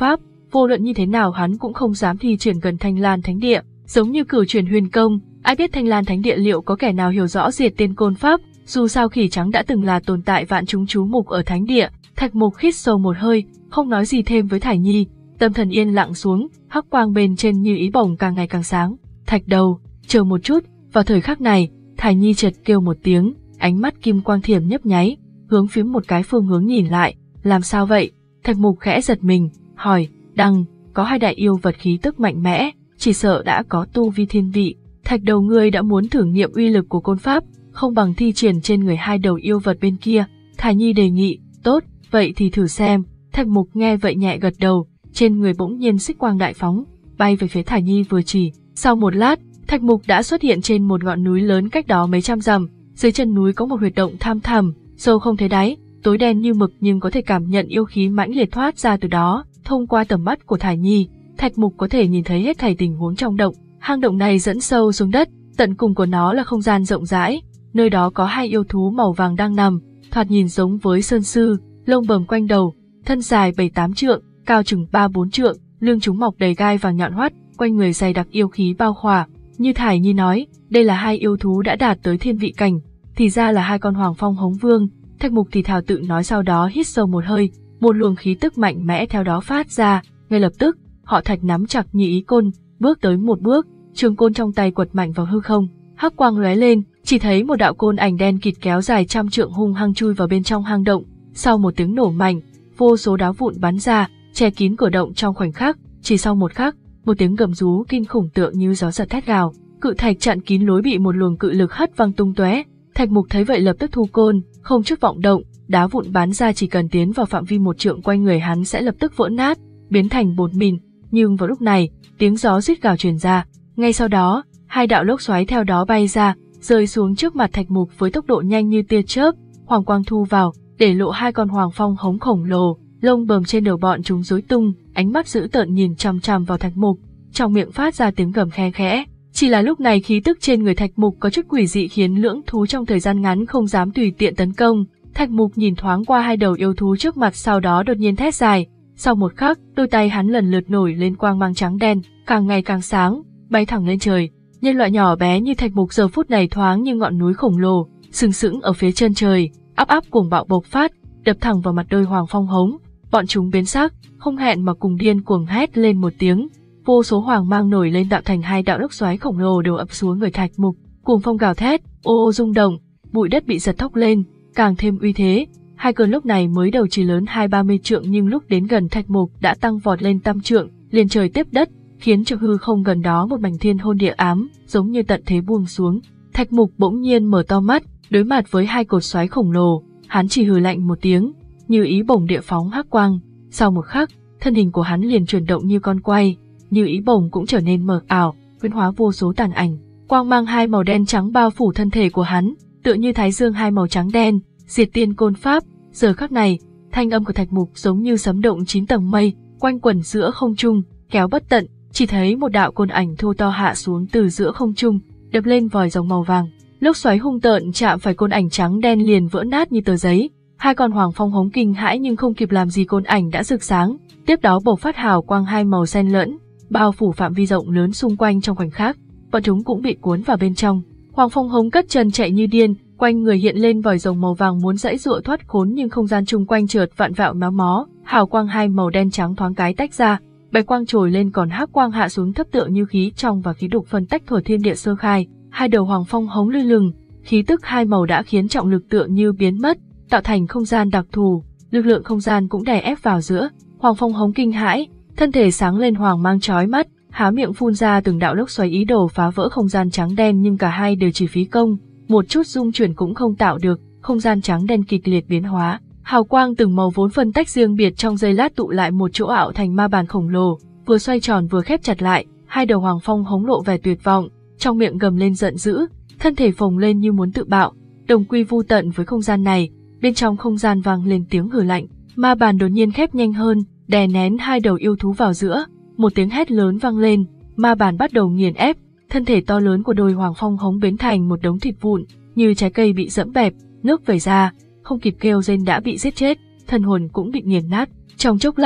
vô luận như thế nào hắn cũng không dám thi triển gần Thanh Lan Thánh Địa, giống như cửu truyền huyền công, ai biết Thanh Lan Thánh Địa liệu có kẻ nào hiểu rõ diệt tiên côn pháp, dù sao khỉ trắng đã từng là tồn tại vạn chúng chú mục ở Thánh Địa. Thạch Mục hít sâu một hơi, không nói gì thêm với Thải Nhi, tâm thần yên lặng xuống, hắc quang bên trên như ý bổng càng ngày càng sáng. Thạch đầu, chờ một chút. Vào thời khắc này, Thải Nhi chợt kêu một tiếng, ánh mắt kim quang thiểm nhấp nháy, hướng phía một cái phương hướng nhìn lại. Làm sao vậy? Thạch Mục khẽ giật mình, hỏi. Đăng, có hai đại yêu vật khí tức mạnh mẽ, chỉ sợ đã có tu vi thiên vị. Thạch đầu, ngươi đã muốn thử nghiệm uy lực của côn pháp, không bằng thi triển trên người hai đầu yêu vật bên kia. Thải Nhi đề nghị. Tốt, vậy thì thử xem. Thạch Mục nghe vậy nhẹ gật đầu, trên người bỗng nhiên xích quang đại phóng, bay về phía Thải Nhi vừa chỉ. Sau một lát, Thạch Mục đã xuất hiện trên một ngọn núi lớn cách đó mấy trăm dặm. Dưới chân núi có một huyệt động thăm thẳm, sâu không thấy đáy, tối đen như mực nhưng có thể cảm nhận yêu khí mãnh liệt thoát ra từ đó. Thông qua tầm mắt của Thải Nhi, Thạch Mục có thể nhìn thấy hết thảy tình huống trong động. Hang động này dẫn sâu xuống đất, tận cùng của nó là không gian rộng rãi, nơi đó có hai yêu thú màu vàng đang nằm, thoạt nhìn giống với sơn sư, lông bờm quanh đầu, thân dài bảy tám trượng, cao chừng ba bốn trượng, lưng chúng mọc đầy gai vàng nhọn hoắt, quanh người dày đặc yêu khí bao khỏa. Như Thải Nhi nói, đây là hai yêu thú đã đạt tới thiên vị cảnh, thì ra là hai con Hoàng Phong Hống Vương. Thạch Mục thì thào tự nói, sau đó hít sâu một hơi, một luồng khí tức mạnh mẽ theo đó phát ra. Ngay lập tức, họ Thạch nắm chặt nhị ý côn, bước tới một bước, trường côn trong tay quật mạnh vào hư không, hắc quang lóe lên, chỉ thấy một đạo côn ảnh đen kịt kéo dài trăm trượng hung hăng chui vào bên trong hang động. Sau một tiếng nổ mạnh, vô số đá vụn bắn ra, che kín cửa động trong khoảnh khắc. Chỉ sau một khắc, một tiếng gầm rú kinh khủng tựa như gió giật thét gào, cự thạch chặn kín lối bị một luồng cự lực hất văng tung tóe. Thạch Mục thấy vậy lập tức thu côn, không chút vọng động, đá vụn bắn ra chỉ cần tiến vào phạm vi một trượng quanh người hắn sẽ lập tức vỡ nát, biến thành bột mìn. Nhưng vào lúc này, tiếng gió rít gào truyền ra, ngay sau đó, hai đạo lốc xoáy theo đó bay ra, rơi xuống trước mặt Thạch Mục với tốc độ nhanh như tia chớp. Hoàng quang thu vào, để lộ hai con Hoàng Phong Hống khổng lồ, lông bờm trên đầu bọn chúng rối tung, ánh mắt dữ tợn nhìn chằm chằm vào Thạch Mục, trong miệng phát ra tiếng gầm khe khẽ. Chỉ là lúc này khí tức trên người Thạch Mục có chút quỷ dị khiến lưỡng thú trong thời gian ngắn không dám tùy tiện tấn công. Thạch Mục nhìn thoáng qua hai đầu yêu thú trước mặt, sau đó đột nhiên thét dài. Sau một khắc, đôi tay hắn lần lượt nổi lên quang mang trắng đen, càng ngày càng sáng, bay thẳng lên trời. Nhân loại nhỏ bé như Thạch Mục giờ phút này thoáng như ngọn núi khổng lồ, sừng sững ở phía chân trời, áp áp cuồng bạo bộc phát, đập thẳng vào mặt đôi Hoàng Phong Hống. Bọn chúng biến sắc, không hẹn mà cùng điên cuồng hét lên một tiếng. Vô số hoàng mang nổi lên tạo thành hai đạo lốc xoáy khổng lồ đều ập xuống người Thạch Mục, cuồng phong gào thét, ô ô rung động, bụi đất bị giật thốc lên, càng thêm uy thế. Hai cơn lốc này mới đầu chỉ lớn hai ba mươi trượng nhưng lúc đến gần Thạch Mục đã tăng vọt lên tam trượng, liền trời tiếp đất, khiến cho hư không gần đó một mảnh thiên hôn địa ám, giống như tận thế buông xuống. Thạch Mục bỗng nhiên mở to mắt, đối mặt với hai cột xoáy khổng lồ, hắn chỉ hừ lạnh một tiếng, như ý bổng địa phóng hắc quang. Sau một khắc, thân hình của hắn liền chuyển động như con quay, như ý bổng cũng trở nên mờ ảo, biến hóa vô số tàn ảnh, quang mang hai màu đen trắng bao phủ thân thể của hắn, tựa như thái dương hai màu trắng đen, diệt tiên côn pháp. Giờ khắc này, thanh âm của Thạch Mục giống như sấm động chín tầng mây, quanh quẩn giữa không trung, kéo bất tận. Chỉ thấy một đạo côn ảnh thô to hạ xuống từ giữa không trung, đập lên vòi rồng màu vàng. Lốc xoáy hung tợn chạm phải côn ảnh trắng đen liền vỡ nát như tờ giấy. Hai con Hoàng Phong Hống kinh hãi nhưng không kịp làm gì côn ảnh đã rực sáng, tiếp đó bộc phát hào quang hai màu xen lẫn, bao phủ phạm vi rộng lớn xung quanh. Trong khoảnh khắc, bọn chúng cũng bị cuốn vào bên trong. Hoàng Phong Hống cất chân chạy như điên, quanh người hiện lên vòi rồng màu vàng muốn giãy giụa thoát khốn nhưng không gian chung quanh chợt vạn vẹo méo mó, hào quang hai màu đen trắng thoáng cái tách ra, bạch quang trồi lên còn hắc quang hạ xuống thấp tựa như khí trong và khí đục phân tách thuở thiên địa sơ khai. Hai đầu Hoàng Phong Hống lư lừng, khí tức hai màu đã khiến trọng lực tựa như biến mất, tạo thành không gian đặc thù, lực lượng không gian cũng đè ép vào giữa. Hoàng Phong Hống kinh hãi, thân thể sáng lên hoàng mang chói mắt, há miệng phun ra từng đạo lốc xoáy ý đồ phá vỡ không gian trắng đen nhưng cả hai đều chỉ phí công, một chút dung chuyển cũng không tạo được. Không gian trắng đen kịch liệt biến hóa, hào quang từng màu vốn phân tách riêng biệt trong giây lát tụ lại một chỗ ảo thành ma bàn khổng lồ, vừa xoay tròn vừa khép chặt lại. Hai đầu Hoàng Phong Hống lộ vẻ tuyệt vọng, trong miệng gầm lên giận dữ, thân thể phồng lên như muốn tự bạo, đồng quy vu tận với không gian này. Bên trong không gian vang lên tiếng hừ lạnh, ma bàn đột nhiên khép nhanh hơn, đè nén hai đầu yêu thú vào giữa. Một tiếng hét lớn vang lên, ma bàn bắt đầu nghiền ép, thân thể to lớn của đôi Hoàng Phong Hống biến thành một đống thịt vụn, như trái cây bị dẫm bẹp, nước vẩy ra, không kịp kêu rên đã bị giết chết, thần hồn cũng bị nghiền nát. Trong chốc lát,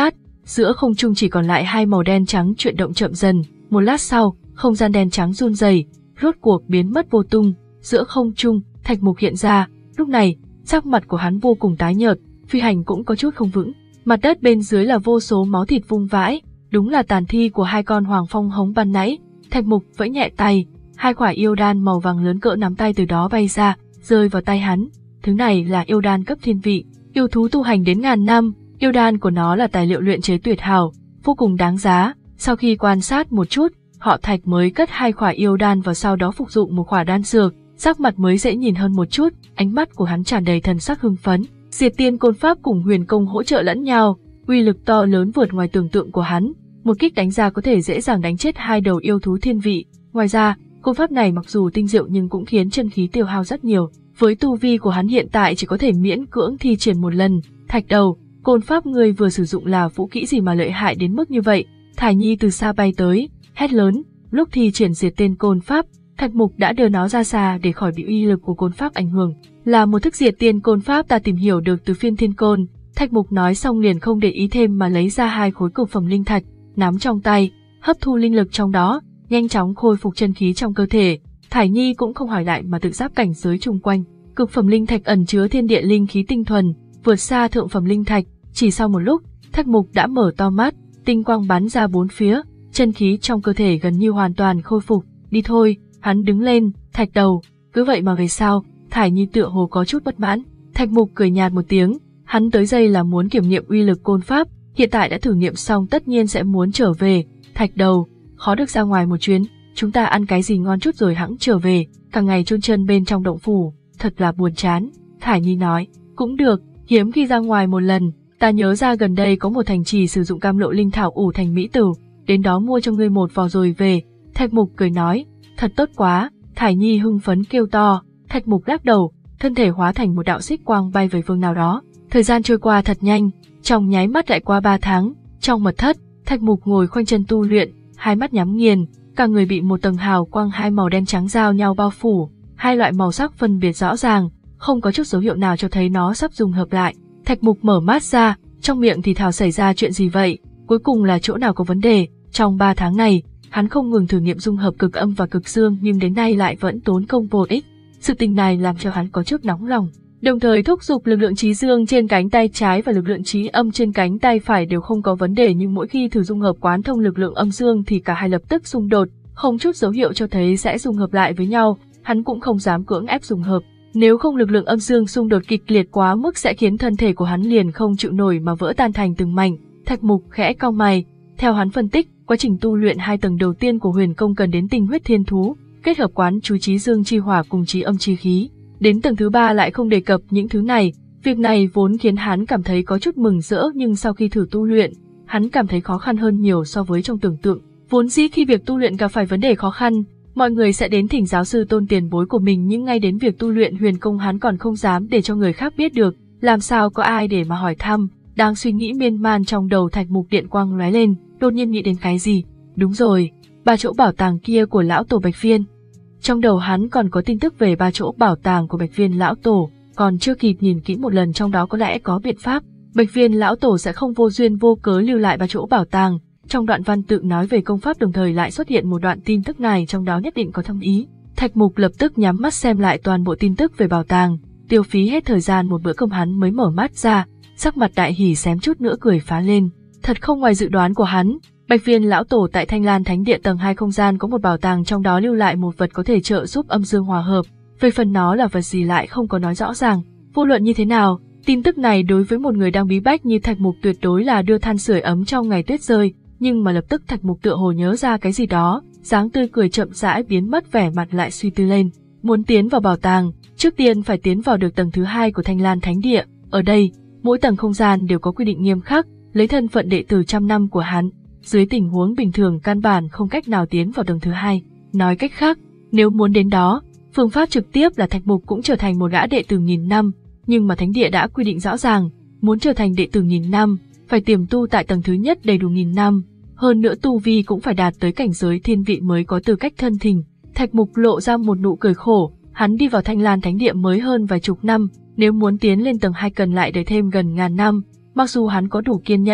giữa không trung chỉ còn lại hai màu đen trắng chuyển động chậm dần. Một lát sau, không gian đen trắng run rẩy, rốt cuộc biến mất vô tung. Giữa không trung, Thạch Mục hiện ra. Lúc này, sắc mặt của hắn vô cùng tái nhợt, phi hành cũng có chút không vững. Mặt đất bên dưới là vô số máu thịt vung vãi, đúng là tàn thi của hai con hoàng phong hống ban nãy. Thạch Mục vẫy nhẹ tay, hai quả yêu đan màu vàng lớn cỡ nắm tay từ đó bay ra, rơi vào tay hắn. Thứ này là yêu đan cấp thiên vị, yêu thú tu hành đến ngàn năm, yêu đan của nó là tài liệu luyện chế tuyệt hảo, vô cùng đáng giá. Sau khi quan sát một chút, họ Thạch mới cất hai quả yêu đan và sau đó phục dụng một quả đan dược, sắc mặt mới dễ nhìn hơn một chút, ánh mắt của hắn tràn đầy thần sắc hưng phấn. Diệt Tiên Côn Pháp cùng Huyền Công hỗ trợ lẫn nhau, uy lực to lớn vượt ngoài tưởng tượng của hắn, một kích đánh ra có thể dễ dàng đánh chết hai đầu yêu thú thiên vị. Ngoài ra, côn pháp này mặc dù tinh diệu nhưng cũng khiến chân khí tiêu hao rất nhiều. Với tu vi của hắn hiện tại chỉ có thể miễn cưỡng thi triển một lần. Thạch Đầu, côn pháp ngươi vừa sử dụng là vũ kỹ gì mà lợi hại đến mức như vậy? Thải Nhi từ xa bay tới, hét lớn. Lúc thi triển Diệt Tiên Côn Pháp, Thạch Mục đã đưa nó ra xa để khỏi bị uy lực của côn pháp ảnh hưởng. Là một thức Diệt Tiên Côn Pháp ta tìm hiểu được từ Phiên Thiên Côn. Thạch Mục nói xong liền không để ý thêm mà lấy ra hai khối cực phẩm linh thạch, nắm trong tay, hấp thu linh lực trong đó, nhanh chóng khôi phục chân khí trong cơ thể. Thải Nhi cũng không hỏi lại mà tự giáp cảnh giới chung quanh. Cực phẩm linh thạch ẩn chứa thiên địa linh khí tinh thuần, vượt xa thượng phẩm linh thạch. Chỉ sau một lúc, Thạch Mục đã mở to mắt, tinh quang bắn ra bốn phía, chân khí trong cơ thể gần như hoàn toàn khôi phục. Đi thôi, hắn đứng lên. Thạch Đầu, cứ vậy mà về sau? Thải Nhi tựa hồ có chút bất mãn. Thạch Mục cười nhạt một tiếng, hắn tới đây là muốn kiểm nghiệm uy lực côn pháp, hiện tại đã thử nghiệm xong tất nhiên sẽ muốn trở về. Thạch Đầu, khó được ra ngoài một chuyến, chúng ta ăn cái gì ngon chút rồi hẵng trở về, cả ngày chôn chân bên trong động phủ, thật là buồn chán. Thải Nhi nói, cũng được, hiếm khi ra ngoài một lần, ta nhớ ra gần đây có một thành trì sử dụng cam lộ linh thảo ủ thành mỹ tử, đến đó mua cho ngươi một vò rồi về. Thạch Mục cười nói, thật tốt quá. Thải Nhi hưng phấn kêu to. Thạch Mục lắc đầu, thân thể hóa thành một đạo xích quang bay về phương nào đó. Thời gian trôi qua thật nhanh, trong nháy mắt lại qua ba tháng. Trong mật thất, Thạch Mục ngồi khoanh chân tu luyện, hai mắt nhắm nghiền, cả người bị một tầng hào quang hai màu đen trắng giao nhau bao phủ, hai loại màu sắc phân biệt rõ ràng, không có chút dấu hiệu nào cho thấy nó sắp dung hợp lại. Thạch Mục mở mắt ra, trong miệng thì thào xảy ra chuyện gì vậy, cuối cùng là chỗ nào có vấn đề. Trong ba tháng này, hắn không ngừng thử nghiệm dung hợp cực âm và cực dương nhưng đến nay lại vẫn tốn công vô ích. Sự tình này làm cho hắn có chút nóng lòng, đồng thời thúc giục lực lượng trí dương trên cánh tay trái và lực lượng trí âm trên cánh tay phải đều không có vấn đề, nhưng mỗi khi thử dung hợp quán thông lực lượng âm dương thì cả hai lập tức xung đột, không chút dấu hiệu cho thấy sẽ dung hợp lại với nhau. Hắn cũng không dám cưỡng ép dung hợp, nếu không lực lượng âm dương xung đột kịch liệt quá mức sẽ khiến thân thể của hắn liền không chịu nổi mà vỡ tan thành từng mảnh. Thạch Mục khẽ cau mày, theo hắn phân tích, quá trình tu luyện hai tầng đầu tiên của huyền công cần đến tinh huyết thiên thú, kết hợp quán chú trí dương chi hỏa cùng trí âm chi khí. Đến tầng thứ ba lại không đề cập những thứ này, việc này vốn khiến hắn cảm thấy có chút mừng rỡ, nhưng sau khi thử tu luyện, hắn cảm thấy khó khăn hơn nhiều so với trong tưởng tượng. Vốn dĩ khi việc tu luyện gặp phải vấn đề khó khăn, mọi người sẽ đến thỉnh giáo sư tôn tiền bối của mình, nhưng ngay đến việc tu luyện huyền công hắn còn không dám để cho người khác biết được, làm sao có ai để mà hỏi thăm. Đang suy nghĩ miên man trong đầu, Thạch Mục điện quang lóe lên, đột nhiên nghĩ đến cái gì. Đúng rồi, ba chỗ bảo tàng kia của lão tổ Bạch Viên. Trong đầu hắn còn có tin tức về ba chỗ bảo tàng của Bạch Viên lão tổ, còn chưa kịp nhìn kỹ một lần trong đó có lẽ có biện pháp. Bạch Viên lão tổ sẽ không vô duyên vô cớ lưu lại ba chỗ bảo tàng. Trong đoạn văn tự nói về công pháp đồng thời lại xuất hiện một đoạn tin tức này, trong đó nhất định có thâm ý. Thạch Mục lập tức nhắm mắt xem lại toàn bộ tin tức về bảo tàng, tiêu phí hết thời gian một bữa cơm hắn mới mở mắt ra, sắc mặt đại hỉ xém chút nữa cười phá lên. Thật không ngoài dự đoán của hắn, Bạch Viên lão tổ tại Thanh Lan Thánh Địa tầng hai không gian có một bảo tàng, trong đó lưu lại một vật có thể trợ giúp âm dương hòa hợp. Về phần nó là vật gì lại không có nói rõ ràng. Vô luận như thế nào, tin tức này đối với một người đang bí bách như Thạch Mục tuyệt đối là đưa than sưởi ấm trong ngày tuyết rơi. Nhưng mà lập tức Thạch Mục tựa hồ nhớ ra cái gì đó, dáng tươi cười chậm rãi biến mất, vẻ mặt lại suy tư lên. Muốn tiến vào bảo tàng, trước tiên phải tiến vào được tầng thứ hai của Thanh Lan Thánh Địa. Ở đây, mỗi tầng không gian đều có quy định nghiêm khắc, lấy thân phận đệ tử trăm năm của hắn, dưới tình huống bình thường căn bản không cách nào tiến vào tầng thứ hai. Nói cách khác, nếu muốn đến đó, phương pháp trực tiếp là Thạch Mục cũng trở thành một gã đệ tử nghìn năm, nhưng mà Thánh Địa đã quy định rõ ràng, muốn trở thành đệ tử nghìn năm, phải tiềm tu tại tầng thứ nhất đầy đủ nghìn năm, hơn nữa tu vi cũng phải đạt tới cảnh giới thiên vị mới có tư cách thân thỉnh. Thạch Mục lộ ra một nụ cười khổ, hắn đi vào Thanh Lan Thánh Địa mới hơn vài chục năm, nếu muốn tiến lên tầng hai cần lại đợi thêm gần ngàn năm. Mặc dù hắn có đủ kiên nhẫn,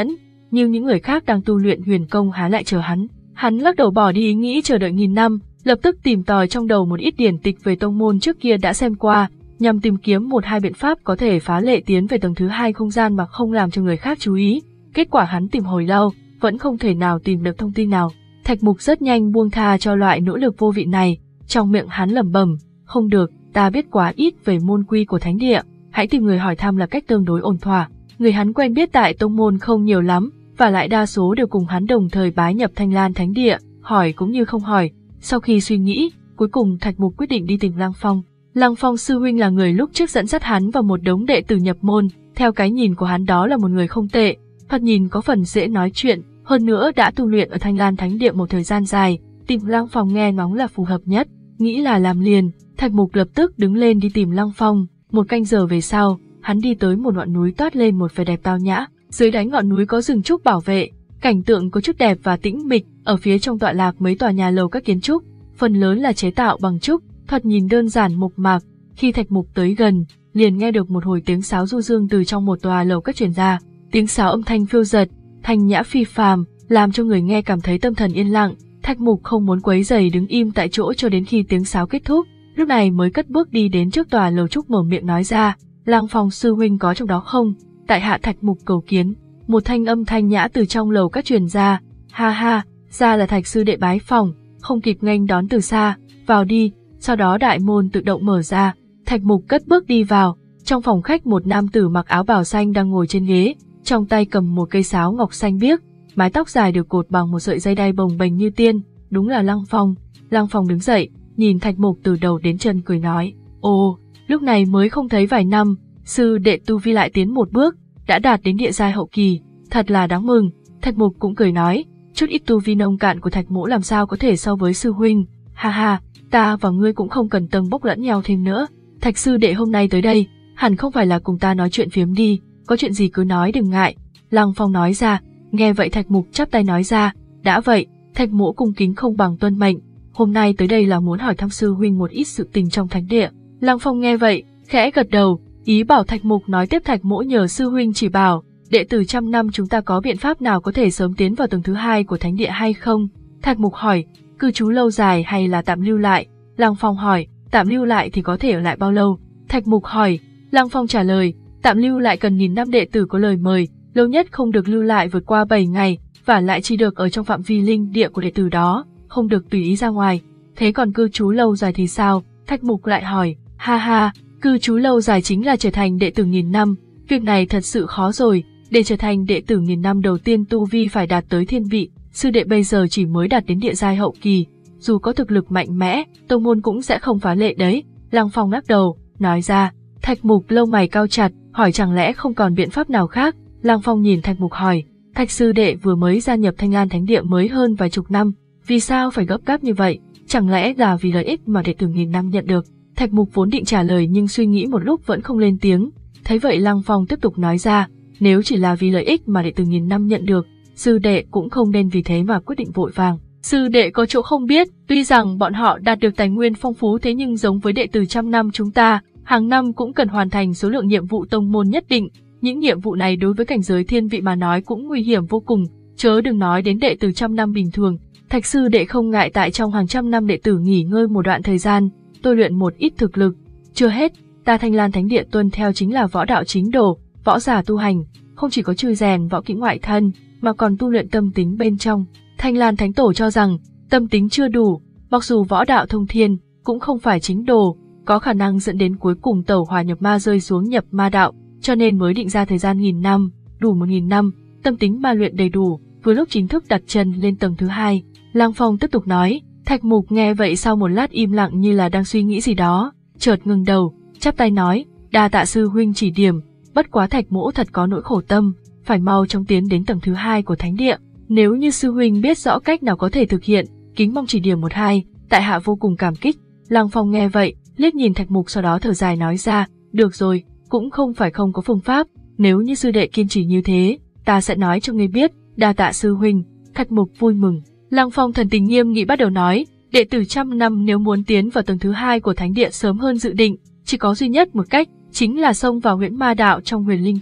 nhưng những người khác đang tu luyện huyền công há lại chờ hắn. Hắn lắc đầu bỏ đi ý nghĩ chờ đợi nghìn năm, lập tức tìm tòi trong đầu một ít điển tịch về tông môn trước kia đã xem qua, nhằm tìm kiếm một hai biện pháp có thể phá lệ tiến về tầng thứ hai không gian mà không làm cho người khác chú ý. Kết quả hắn tìm hồi lâu, vẫn không thể nào tìm được thông tin nào. Thạch Mục rất nhanh buông tha cho loại nỗ lực vô vị này, trong miệng hắn lẩm bẩm, không được, ta biết quá ít về môn quy của thánh địa, hãy tìm người hỏi thăm là cách tương đối ổn thỏa. Người hắn quen biết tại tông môn không nhiều lắm, và lại đa số đều cùng hắn đồng thời bái nhập Thanh Lan Thánh Địa, hỏi cũng như không hỏi. Sau khi suy nghĩ, cuối cùng Thạch Mục quyết định đi tìm Lăng Phong. Lăng Phong sư huynh là người lúc trước dẫn dắt hắn và một đống đệ tử nhập môn, theo cái nhìn của hắn đó là một người không tệ, thoạt nhìn có phần dễ nói chuyện, hơn nữa đã tu luyện ở Thanh Lan Thánh Địa một thời gian dài, tìm Lăng Phong nghe ngóng là phù hợp nhất. Nghĩ là làm liền, Thạch Mục lập tức đứng lên đi tìm Lăng Phong. Một canh giờ về sau, hắn đi tới một ngọn núi toát lên một vẻ đẹp tao nhã. Dưới đáy ngọn núi có rừng trúc bảo vệ, cảnh tượng có chút đẹp và tĩnh mịch. Ở phía trong tọa lạc mấy tòa nhà lầu các kiến trúc, phần lớn là chế tạo bằng trúc, thoạt nhìn đơn giản mộc mạc. Khi Thạch Mục tới gần, liền nghe được một hồi tiếng sáo du dương từ trong một tòa lầu các truyền ra. Tiếng sáo âm thanh phiêu dật, thanh nhã phi phàm, làm cho người nghe cảm thấy tâm thần yên lặng. Thạch Mục không muốn quấy rầy, đứng im tại chỗ cho đến khi tiếng sáo kết thúc, lúc này mới cất bước đi đến trước tòa lầu trúc, mở miệng nói ra, Lăng Phong sư huynh có trong đó không? Tại hạ Thạch Mục cầu kiến. Một thanh âm thanh nhã từ trong lầu các truyền ra, ha ha, ra là Thạch sư đệ bái phòng, không kịp nghênh đón từ xa, vào đi. Sau đó đại môn tự động mở ra, Thạch Mục cất bước đi vào. Trong phòng khách một nam tử mặc áo bào xanh đang ngồi trên ghế, trong tay cầm một cây sáo ngọc xanh biếc, mái tóc dài được cột bằng một sợi dây đai bồng bềnh như tiên, đúng là Lăng Phong. Lăng Phong đứng dậy, nhìn Thạch Mục từ đầu đến chân cười nói, ồ, lúc này mới không thấy vài năm, sư đệ tu vi lại tiến một bước, đã đạt đến địa giai hậu kỳ, thật là đáng mừng. Thạch Mục cũng cười nói, chút ít tu vi nông cạn của Thạch mỗ làm sao có thể so với sư huynh, ha ha, ta và ngươi cũng không cần tâng bốc lẫn nhau thêm nữa. Thạch sư đệ hôm nay tới đây, hẳn không phải là cùng ta nói chuyện phiếm đi, có chuyện gì cứ nói đừng ngại. Lăng Phong nói ra. Nghe vậy Thạch Mục chắp tay nói ra, đã vậy, Thạch mỗ cung kính không bằng tuân mệnh, hôm nay tới đây là muốn hỏi thăm sư huynh một ít sự tình trong thánh địa. Lăng Phong nghe vậy, khẽ gật đầu, ý bảo Thạch Mục nói tiếp. Thạch mỗ nhờ sư huynh chỉ bảo, đệ tử trăm năm chúng ta có biện pháp nào có thể sớm tiến vào tầng thứ hai của thánh địa hay không? Thạch Mục hỏi, cư trú lâu dài hay là tạm lưu lại? Lăng Phong hỏi, tạm lưu lại thì có thể ở lại bao lâu? Thạch Mục hỏi. Lăng Phong trả lời, tạm lưu lại cần nghìn năm đệ tử có lời mời, lâu nhất không được lưu lại vượt qua bảy ngày, và lại chỉ được ở trong phạm vi linh địa của đệ tử đó, không được tùy ý ra ngoài. Thế còn cư trú lâu dài thì sao? Thạch Mục lại hỏi. Ha ha, cư trú lâu dài chính là trở thành đệ tử nghìn năm, việc này thật sự khó rồi. Để trở thành đệ tử nghìn năm đầu tiên tu vi phải đạt tới thiên vị, sư đệ bây giờ chỉ mới đạt đến địa giai hậu kỳ, dù có thực lực mạnh mẽ, tông môn cũng sẽ không phá lệ đấy. Lăng Phong lắc đầu, nói ra. Thạch Mục lông mày cau chặt, hỏi chẳng lẽ không còn biện pháp nào khác? Lăng Phong nhìn Thạch Mục hỏi, Thạch sư đệ vừa mới gia nhập Thanh Lan Thánh Địa mới hơn vài chục năm, vì sao phải gấp gáp như vậy? Chẳng lẽ là vì lợi ích mà đệ tử nghìn năm nhận được? Thạch Mục vốn định trả lời nhưng suy nghĩ một lúc vẫn không lên tiếng. Thấy vậy Lăng Phong tiếp tục nói ra, nếu chỉ là vì lợi ích mà đệ tử nghìn năm nhận được, sư đệ cũng không nên vì thế mà quyết định vội vàng. Sư đệ có chỗ không biết, tuy rằng bọn họ đạt được tài nguyên phong phú thế nhưng giống với đệ tử trăm năm chúng ta, hàng năm cũng cần hoàn thành số lượng nhiệm vụ tông môn nhất định. Những nhiệm vụ này đối với cảnh giới thiên vị mà nói cũng nguy hiểm vô cùng, chớ đừng nói đến đệ tử trăm năm bình thường. Thạch sư đệ không ngại tại trong hàng trăm năm đệ tử nghỉ ngơi một đoạn thời gian, tôi luyện một ít thực lực. Chưa hết, ta Thanh Lan Thánh Địa tuân theo chính là võ đạo chính đồ, võ giả tu hành, không chỉ có trừ rèn võ kỹ ngoại thân, mà còn tu luyện tâm tính bên trong. Thanh Lan Thánh Tổ cho rằng, tâm tính chưa đủ, mặc dù võ đạo thông thiên, cũng không phải chính đồ, có khả năng dẫn đến cuối cùng tẩu hỏa nhập ma rơi xuống nhập ma đạo, cho nên mới định ra thời gian nghìn năm, đủ một nghìn năm, tâm tính ma luyện đầy đủ, vừa lúc chính thức đặt chân lên tầng thứ hai. Lăng Phong tiếp tục nói. Thạch Mục nghe vậy sau một lát im lặng như là đang suy nghĩ gì đó, chợt ngừng đầu, chắp tay nói, đa tạ sư huynh chỉ điểm, bất quá Thạch mỗ thật có nỗi khổ tâm, phải mau chóng tiến đến tầng thứ hai của thánh địa. Nếu như sư huynh biết rõ cách nào có thể thực hiện, kính mong chỉ điểm một hai, tại hạ vô cùng cảm kích. Lăng Phong nghe vậy, liếc nhìn Thạch Mục sau đó thở dài nói ra, được rồi, cũng không phải không có phương pháp, nếu như sư đệ kiên trì như thế, ta sẽ nói cho ngươi biết, đa tạ sư huynh. Thạch Mục vui mừng. Lăng Phong thần tình nghiêm nghị bắt đầu nói, đệ tử trăm năm nếu muốn tiến vào tầng thứ hai của thánh địa sớm hơn dự định, chỉ có duy nhất một cách, chính là xông vào huyễn ma đạo trong huyền linh tháp,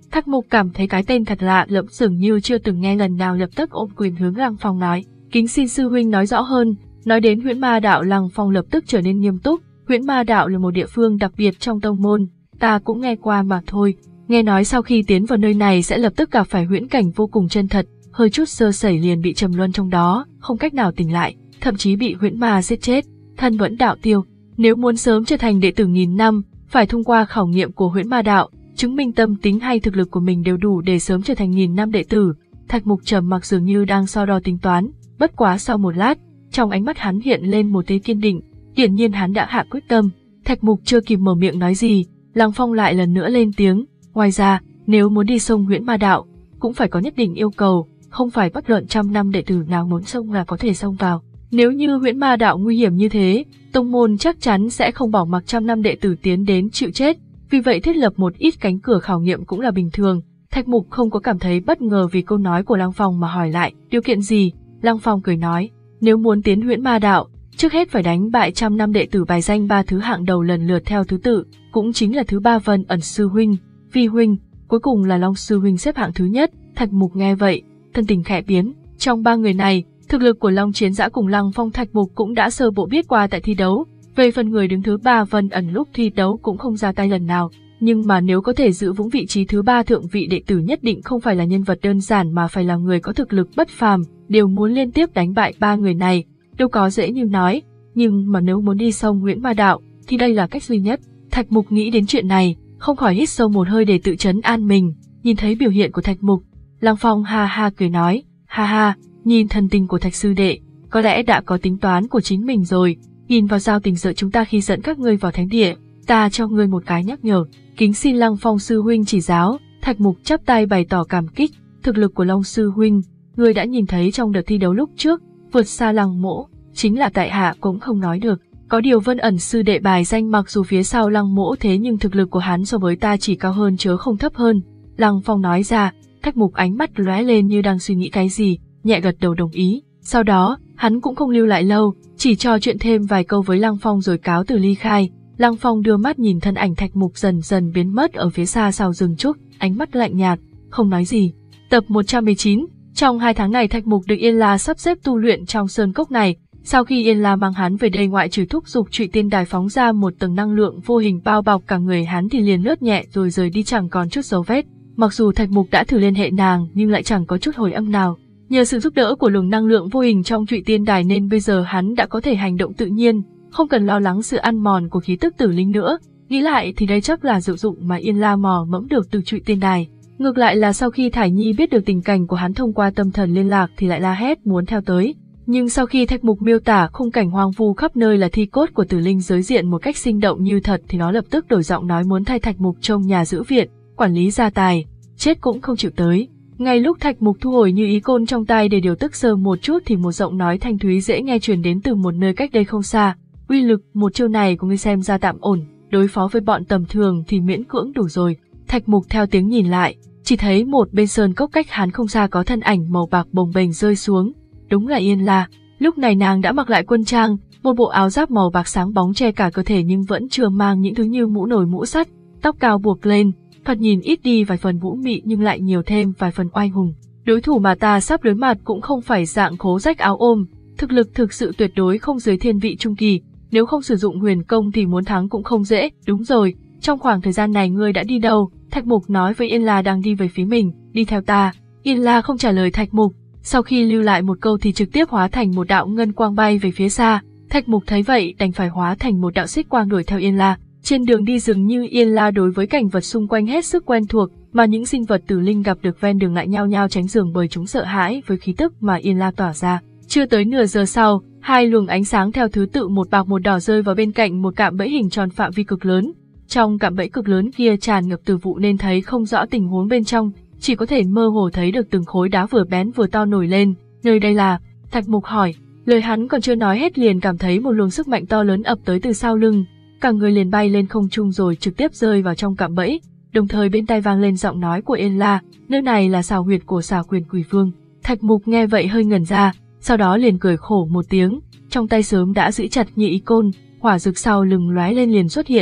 Thạch Mục cảm thấy cái tên thật lạ lẫm dường như chưa từng nghe lần nào, lập tức ôm quyền hướng Lăng Phong nói, kính xin sư huynh nói rõ hơn. Nói đến Huyễn Ma Đạo, Lăng Phong lập tức trở nên nghiêm túc. Huyễn Ma Đạo là một địa phương đặc biệt trong tông môn, ta cũng nghe qua mà thôi. Nghe nói sau khi tiến vào nơi này sẽ lập tức gặp phải huyễn cảnh vô cùng chân thật, hơi chút sơ sẩy liền bị trầm luân trong đó, không cách nào tỉnh lại, thậm chí bị huyễn ma giết chết, thân vẫn đạo tiêu. Nếu muốn sớm trở thành đệ tử nghìn năm, phải thông qua khảo nghiệm của Huyễn Ma Đạo, chứng minh tâm tính hay thực lực của mình đều đủ để sớm trở thành nghìn năm đệ tử. Thạch Mục trầm mặc dường như đang so đo tính toán, bất quá sau một lát, trong ánh mắt hắn hiện lên một tia kiên định, hiển nhiên hắn đã hạ quyết tâm. Thạch Mục chưa kịp mở miệng nói gì, Lăng Phong lại lần nữa lên tiếng, ngoài ra, nếu muốn đi sông Huyễn Ma Đạo, cũng phải có nhất định yêu cầu, không phải bất luận trăm năm đệ tử nào muốn sông là có thể xông vào. Nếu như Huyễn Ma Đạo nguy hiểm như thế, tông môn chắc chắn sẽ không bỏ mặc trăm năm đệ tử tiến đến chịu chết, vì vậy thiết lập một ít cánh cửa khảo nghiệm cũng là bình thường. Thạch Mục không có cảm thấy bất ngờ vì câu nói của Lăng Phong mà hỏi lại, điều kiện gì? Lăng Phong cười nói, nếu muốn tiến Huyễn Ma Đạo, trước hết phải đánh bại trăm năm đệ tử bài danh ba thứ hạng đầu lần lượt theo thứ tự, cũng chính là thứ ba Vân Ẩn sư huynh, Vi huynh, cuối cùng là Long sư huynh xếp hạng thứ nhất. Thạch Mục nghe vậy, thân tình khẽ biến, trong ba người này, thực lực của Long Chiến Dã cùng Lăng Phong Thạch Mục cũng đã sơ bộ biết qua tại thi đấu, về phần người đứng thứ ba Vân Ẩn lúc thi đấu cũng không ra tay lần nào, nhưng mà nếu có thể giữ vững vị trí thứ ba thượng vị đệ tử nhất định không phải là nhân vật đơn giản mà phải là người có thực lực bất phàm, đều muốn liên tiếp đánh bại ba người này, đâu có dễ như nói, nhưng mà nếu muốn đi sông Huyễn Ma Đạo, thì đây là cách duy nhất. Thạch Mục nghĩ đến chuyện này, không khỏi hít sâu một hơi để tự trấn an mình. Nhìn thấy biểu hiện của Thạch Mục, Lăng Phong ha ha cười nói, ha ha, nhìn thần tình của Thạch sư đệ, có lẽ đã có tính toán của chính mình rồi. Nhìn vào giao tình giữa chúng ta khi dẫn các ngươi vào thánh địa, ta cho ngươi một cái nhắc nhở, kính xin Lăng Phong sư huynh chỉ giáo. Thạch Mục chắp tay bày tỏ cảm kích, thực lực của Long sư huynh, ngươi đã nhìn thấy trong đợt thi đấu lúc trước, vượt xa Lăng mỗ, chính là tại hạ cũng không nói được. Có điều Vân Ẩn sư đệ bài danh mặc dù phía sau Lăng mỗ, thế nhưng thực lực của hắn so với ta chỉ cao hơn chớ không thấp hơn. Lăng Phong nói ra. Thạch Mục ánh mắt lóe lên như đang suy nghĩ cái gì, nhẹ gật đầu đồng ý. Sau đó, hắn cũng không lưu lại lâu, chỉ trò chuyện thêm vài câu với Lăng Phong rồi cáo từ ly khai. Lăng Phong đưa mắt nhìn thân ảnh Thạch Mục dần dần biến mất ở phía xa sau rừng trúc, ánh mắt lạnh nhạt, không nói gì. Tập một trăm mười chín. Trong hai tháng này Thạch Mục được Yên La sắp xếp tu luyện trong sơn cốc này. Sau khi Yên La mang hắn về đây, ngoại trừ thúc giục Trụy Tiên Đài phóng ra một tầng năng lượng vô hình bao bọc cả người hắn thì liền lướt nhẹ rồi rời đi chẳng còn chút dấu vết. Mặc dù Thạch Mục đã thử liên hệ nàng nhưng lại chẳng có chút hồi âm nào. Nhờ sự giúp đỡ của luồng năng lượng vô hình trong Trụy Tiên Đài nên bây giờ hắn đã có thể hành động tự nhiên, không cần lo lắng sự ăn mòn của khí tức tử linh nữa. Nghĩ lại thì đây chắc là diệu dụng mà Yên La mò mẫm được từ Trụy Tiên Đài. Ngược lại là sau khi Thải Nhi biết được tình cảnh của hắn thông qua tâm thần liên lạc thì lại la hét muốn theo tới. Nhưng sau khi Thạch Mục miêu tả khung cảnh hoang vu khắp nơi là thi cốt của tử linh giới diện một cách sinh động như thật thì nó lập tức đổi giọng nói muốn thay Thạch Mục trông nhà giữ viện, quản lý gia tài, chết cũng không chịu tới. Ngay lúc Thạch Mục thu hồi như ý côn trong tay để điều tức sơ một chút thì một giọng nói thanh thúy dễ nghe truyền đến từ một nơi cách đây không xa. Uy lực một chiêu này của ngươi xem ra tạm ổn, đối phó với bọn tầm thường thì miễn cưỡng đủ rồi. Thạch Mục theo tiếng nhìn lại, chỉ thấy một bên sơn cốc cách hắn không xa có thân ảnh màu bạc bồng bềnh rơi xuống. Đúng là Yên La. Lúc này nàng đã mặc lại quân trang, một bộ áo giáp màu bạc sáng bóng che cả cơ thể nhưng vẫn chưa mang những thứ như mũ nồi mũ sắt, tóc cao buộc lên, thoạt nhìn ít đi vài phần vũ mị nhưng lại nhiều thêm vài phần oai hùng. Đối thủ mà ta sắp đối mặt cũng không phải dạng khố rách áo ôm, thực lực thực sự tuyệt đối không dưới thiên vị trung kỳ, nếu không sử dụng huyền công thì muốn thắng cũng không dễ. Đúng rồi, trong khoảng thời gian này ngươi đã đi đâu? Thạch Mục nói với Yên La đang đi về phía mình, đi theo ta. Yên La không trả lời Thạch Mục, sau khi lưu lại một câu thì trực tiếp hóa thành một đạo ngân quang bay về phía xa. Thạch Mục thấy vậy đành phải hóa thành một đạo xích quang đuổi theo Yên La. Trên đường đi dường như Yên La đối với cảnh vật xung quanh hết sức quen thuộc, mà những sinh vật tử linh gặp được ven đường lại nhao nhao tránh giường bởi chúng sợ hãi với khí tức mà Yên La tỏa ra. Chưa tới nửa giờ sau, hai luồng ánh sáng theo thứ tự một bạc một đỏ rơi vào bên cạnh một cạm bẫy hình tròn phạm vi cực lớn. Trong cạm bẫy cực lớn kia tràn ngập tử vụ nên thấy không rõ tình huống bên trong, chỉ có thể mơ hồ thấy được từng khối đá vừa bén vừa to nổi lên. Nơi đây là? Thạch Mục hỏi. Lời hắn còn chưa nói hết liền cảm thấy một luồng sức mạnh to lớn ập tới từ sau lưng, cả người liền bay lên không trung rồi trực tiếp rơi vào trong cạm bẫy. Đồng thời bên tai vang lên giọng nói của Yên La, nơi này là xào huyệt của Xà Quyền Quỷ Vương. Thạch Mục nghe vậy hơi ngẩn ra, sau đó liền cười khổ một tiếng, trong tay sớm đã giữ chặt nhị ý côn, hỏa dược sau lưng lóe lên liền xuất hiện.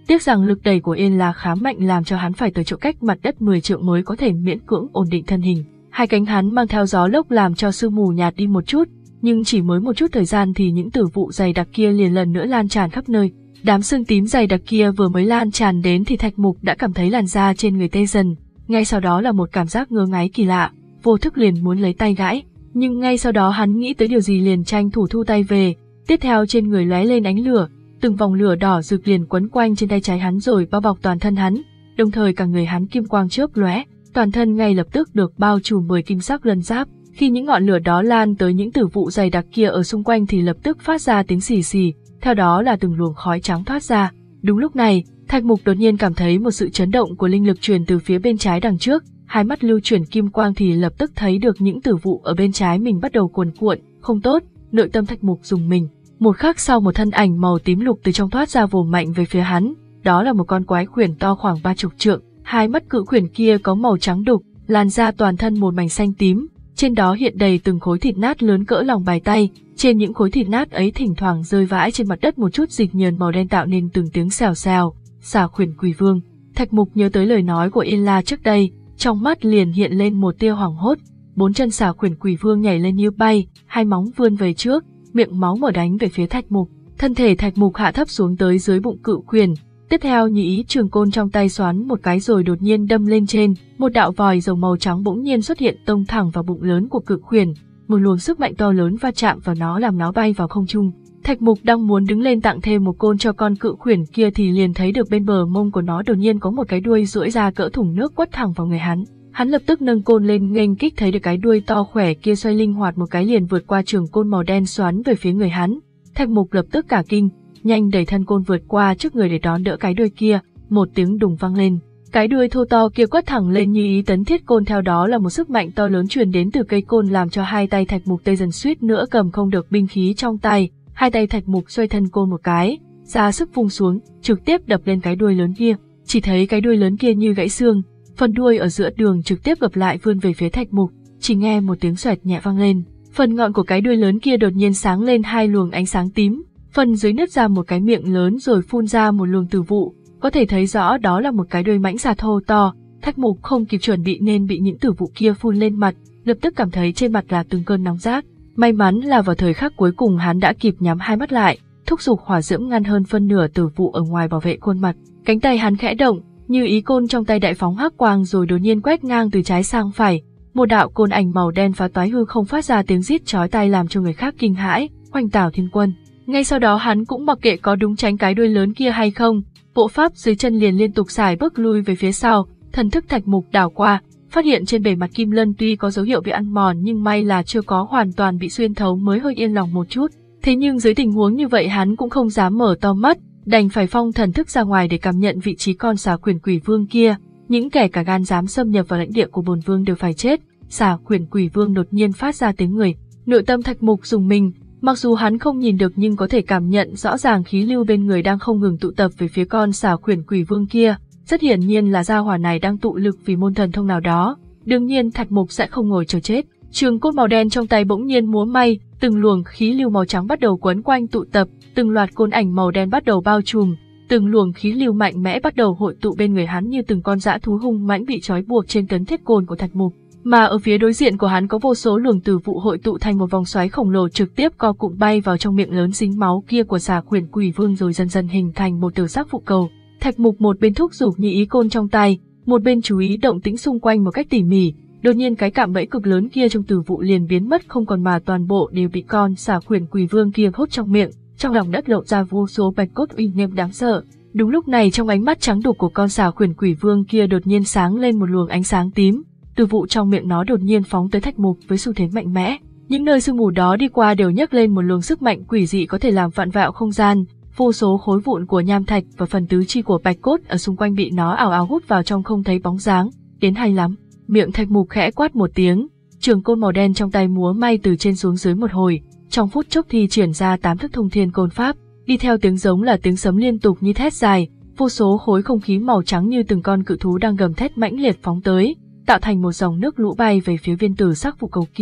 Tiếc rằng lực đẩy của Yên La khá mạnh làm cho hắn phải tới chỗ cách mặt đất mười trượng mới có thể miễn cưỡng ổn định thân hình. Hai cánh hắn mang theo gió lốc làm cho sương mù nhạt đi một chút, nhưng chỉ mới một chút thời gian thì những tử vụ dày đặc kia liền lần nữa lan tràn khắp nơi. Đám sương tím dày đặc kia vừa mới lan tràn đến thì Thạch Mục đã cảm thấy làn da trên người tê dần, ngay sau đó là một cảm giác ngứa ngáy kỳ lạ, vô thức liền muốn lấy tay gãi, nhưng ngay sau đó hắn nghĩ tới điều gì liền tranh thủ thu tay về. Tiếp theo trên người lóe lên ánh lửa, từng vòng lửa đỏ rực liền quấn quanh trên tay trái hắn rồi bao bọc toàn thân hắn, đồng thời cả người hắn kim quang chớp lóe, toàn thân ngay lập tức được bao trùm bởi kim sắc lân giáp. Khi những ngọn lửa đó lan tới những tử vụ dày đặc kia ở xung quanh thì lập tức phát ra tiếng xì xì, theo đó là từng luồng khói trắng thoát ra. Đúng lúc này, Thạch Mục đột nhiên cảm thấy một sự chấn động của linh lực truyền từ phía bên trái đằng trước, hai mắt lưu chuyển kim quang thì lập tức thấy được những tử vụ ở bên trái mình bắt đầu cuồn cuộn, không tốt, nội tâm Thạch Mục rùng mình. Một khắc sau một thân ảnh màu tím lục từ trong thoát ra vồ mạnh về phía hắn, đó là một con quái khuyển to khoảng ba chục trượng, hai mắt cự khuyển kia có màu trắng đục, làn da toàn thân một mảnh xanh tím, trên đó hiện đầy từng khối thịt nát lớn cỡ lòng bàn tay, trên những khối thịt nát ấy thỉnh thoảng rơi vãi trên mặt đất một chút dịch nhờn màu đen tạo nên từng tiếng xèo xèo. Xà khuyển quỷ vương. Thạch Mục nhớ tới lời nói của Yên La trước đây, trong mắt liền hiện lên một tia hoảng hốt. Bốn chân xà khuyển quỷ vương nhảy lên như bay, hai móng vươn về trước, miệng máu mở đánh về phía Thạch Mục. Thân thể Thạch Mục hạ thấp xuống tới dưới bụng cự khuyển. Tiếp theo nhị ý trường côn trong tay xoắn một cái rồi đột nhiên đâm lên trên, một đạo vòi rồng màu trắng bỗng nhiên xuất hiện tông thẳng vào bụng lớn của cự khuyển, một luồng sức mạnh to lớn va chạm vào nó làm nó bay vào không trung. Thạch Mục đang muốn đứng lên tặng thêm một côn cho con cự khuyển kia thì liền thấy được bên bờ mông của nó đột nhiên có một cái đuôi duỗi ra cỡ thùng nước quất thẳng vào người hắn. Hắn lập tức nâng côn lên nghênh kích, thấy được cái đuôi to khỏe kia xoay linh hoạt một cái liền vượt qua trường côn màu đen xoắn về phía người hắn. Thạch Mục lập tức cả kinh, nhanh đẩy thân côn vượt qua trước người để đón đỡ cái đuôi kia. Một tiếng đùng vang lên, cái đuôi thô to kia quất thẳng lên như ý tấn thiết côn, theo đó là một sức mạnh to lớn truyền đến từ cây côn làm cho hai tay Thạch Mục tê dần, suýt nữa cầm không được binh khí trong tay. Hai tay Thạch Mục xoay thân côn một cái, ra sức vung xuống, trực tiếp đập lên cái đuôi lớn kia. Chỉ thấy cái đuôi lớn kia như gãy xương, phần đuôi ở giữa đường trực tiếp gập lại vươn về phía Thạch Mục. Chỉ nghe một tiếng xoẹt nhẹ vang lên, phần ngọn của cái đuôi lớn kia đột nhiên sáng lên hai luồng ánh sáng tím, phần dưới nứt ra một cái miệng lớn rồi phun ra một luồng tử vụ, có thể thấy rõ đó là một cái đuôi mãnh xà thô to. Thạch Mục không kịp chuẩn bị nên bị những tử vụ kia phun lên mặt, lập tức cảm thấy trên mặt là từng cơn nóng rát. May mắn là vào thời khắc cuối cùng hắn đã kịp nhắm hai mắt lại, thúc giục hỏa diễm ngăn hơn phân nửa tử vụ ở ngoài bảo vệ khuôn mặt. Cánh tay hắn khẽ động, như ý côn trong tay đại phóng hắc quang rồi đột nhiên quét ngang từ trái sang phải, một đạo côn ảnh màu đen phá toái hư không phát ra tiếng rít chói tai làm cho người khác kinh hãi. Hoành Tảo Thiên Quân. Ngay sau đó hắn cũng mặc kệ có đúng tránh cái đuôi lớn kia hay không, bộ pháp dưới chân liền liên tục xài bước lui về phía sau. Thần thức Thạch Mục đảo qua, phát hiện trên bề mặt kim lân tuy có dấu hiệu bị ăn mòn nhưng may là chưa có hoàn toàn bị xuyên thấu mới hơi yên lòng một chút. Thế nhưng dưới tình huống như vậy hắn cũng không dám mở to mắt, đành phải phong thần thức ra ngoài để cảm nhận vị trí con xà khuyển quỷ vương kia. Những kẻ cả gan dám xâm nhập vào lãnh địa của bổn vương đều phải chết. Xà khuyển quỷ vương đột nhiên phát ra tiếng người, nội tâm Thạch Mục rùng mình. Mặc dù hắn không nhìn được nhưng có thể cảm nhận rõ ràng khí lưu bên người đang không ngừng tụ tập về phía con xà khuyển quỷ vương kia. Rất hiển nhiên là gia hỏa này đang tụ lực vì môn thần thông nào đó. Đương nhiên Thạch Mục sẽ không ngồi chờ chết. Trường côn màu đen trong tay bỗng nhiên múa may, từng luồng khí lưu màu trắng bắt đầu quấn quanh tụ tập, từng loạt côn ảnh màu đen bắt đầu bao trùm, từng luồng khí lưu mạnh mẽ bắt đầu hội tụ bên người hắn như từng con dã thú hung mãnh bị trói buộc trên tấn thiết côn của Thạch Mục. Mà ở phía đối diện của hắn có vô số luồng tử vụ hội tụ thành một vòng xoáy khổng lồ trực tiếp co cụm bay vào trong miệng lớn dính máu kia của xà khuyển quỷ vương rồi dần dần hình thành một tử sắc phụ cầu. Thạch Mục một bên thúc giục nhị ý côn trong tay, một bên chú ý động tĩnh xung quanh một cách tỉ mỉ. Đột nhiên cái cạm bẫy cực lớn kia trong tử vụ liền biến mất không còn mà toàn bộ đều bị con xà khuyển quỷ vương kia hút trong miệng. Trong lòng đất lộ ra vô số bạch cốt uy nghiêm đáng sợ. Đúng lúc này trong ánh mắt trắng đục của con xà khuyển quỷ vương kia đột nhiên sáng lên một luồng ánh sáng tím. Tử vụ trong miệng nó đột nhiên phóng tới Thạch Mục với xu thế mạnh mẽ. Những nơi sương mù đó đi qua đều nhấc lên một luồng sức mạnh quỷ dị có thể làm vạn vẹo không gian. Vô số khối vụn của nham thạch và phần tứ chi của bạch cốt ở xung quanh bị nó ảo ảo hút vào trong không thấy bóng dáng. Đến hay lắm. Miệng Thạch Mục khẽ quát một tiếng, trường côn màu đen trong tay múa may từ trên xuống dưới một hồi, trong phút chốc thi triển ra tám thức thông thiên côn pháp, đi theo tiếng giống là tiếng sấm liên tục như thét dài, vô số khối không khí màu trắng như từng con cự thú đang gầm thét mãnh liệt phóng tới, tạo thành một dòng nước lũ bay về phía viên tử sắc phụ cầu kia.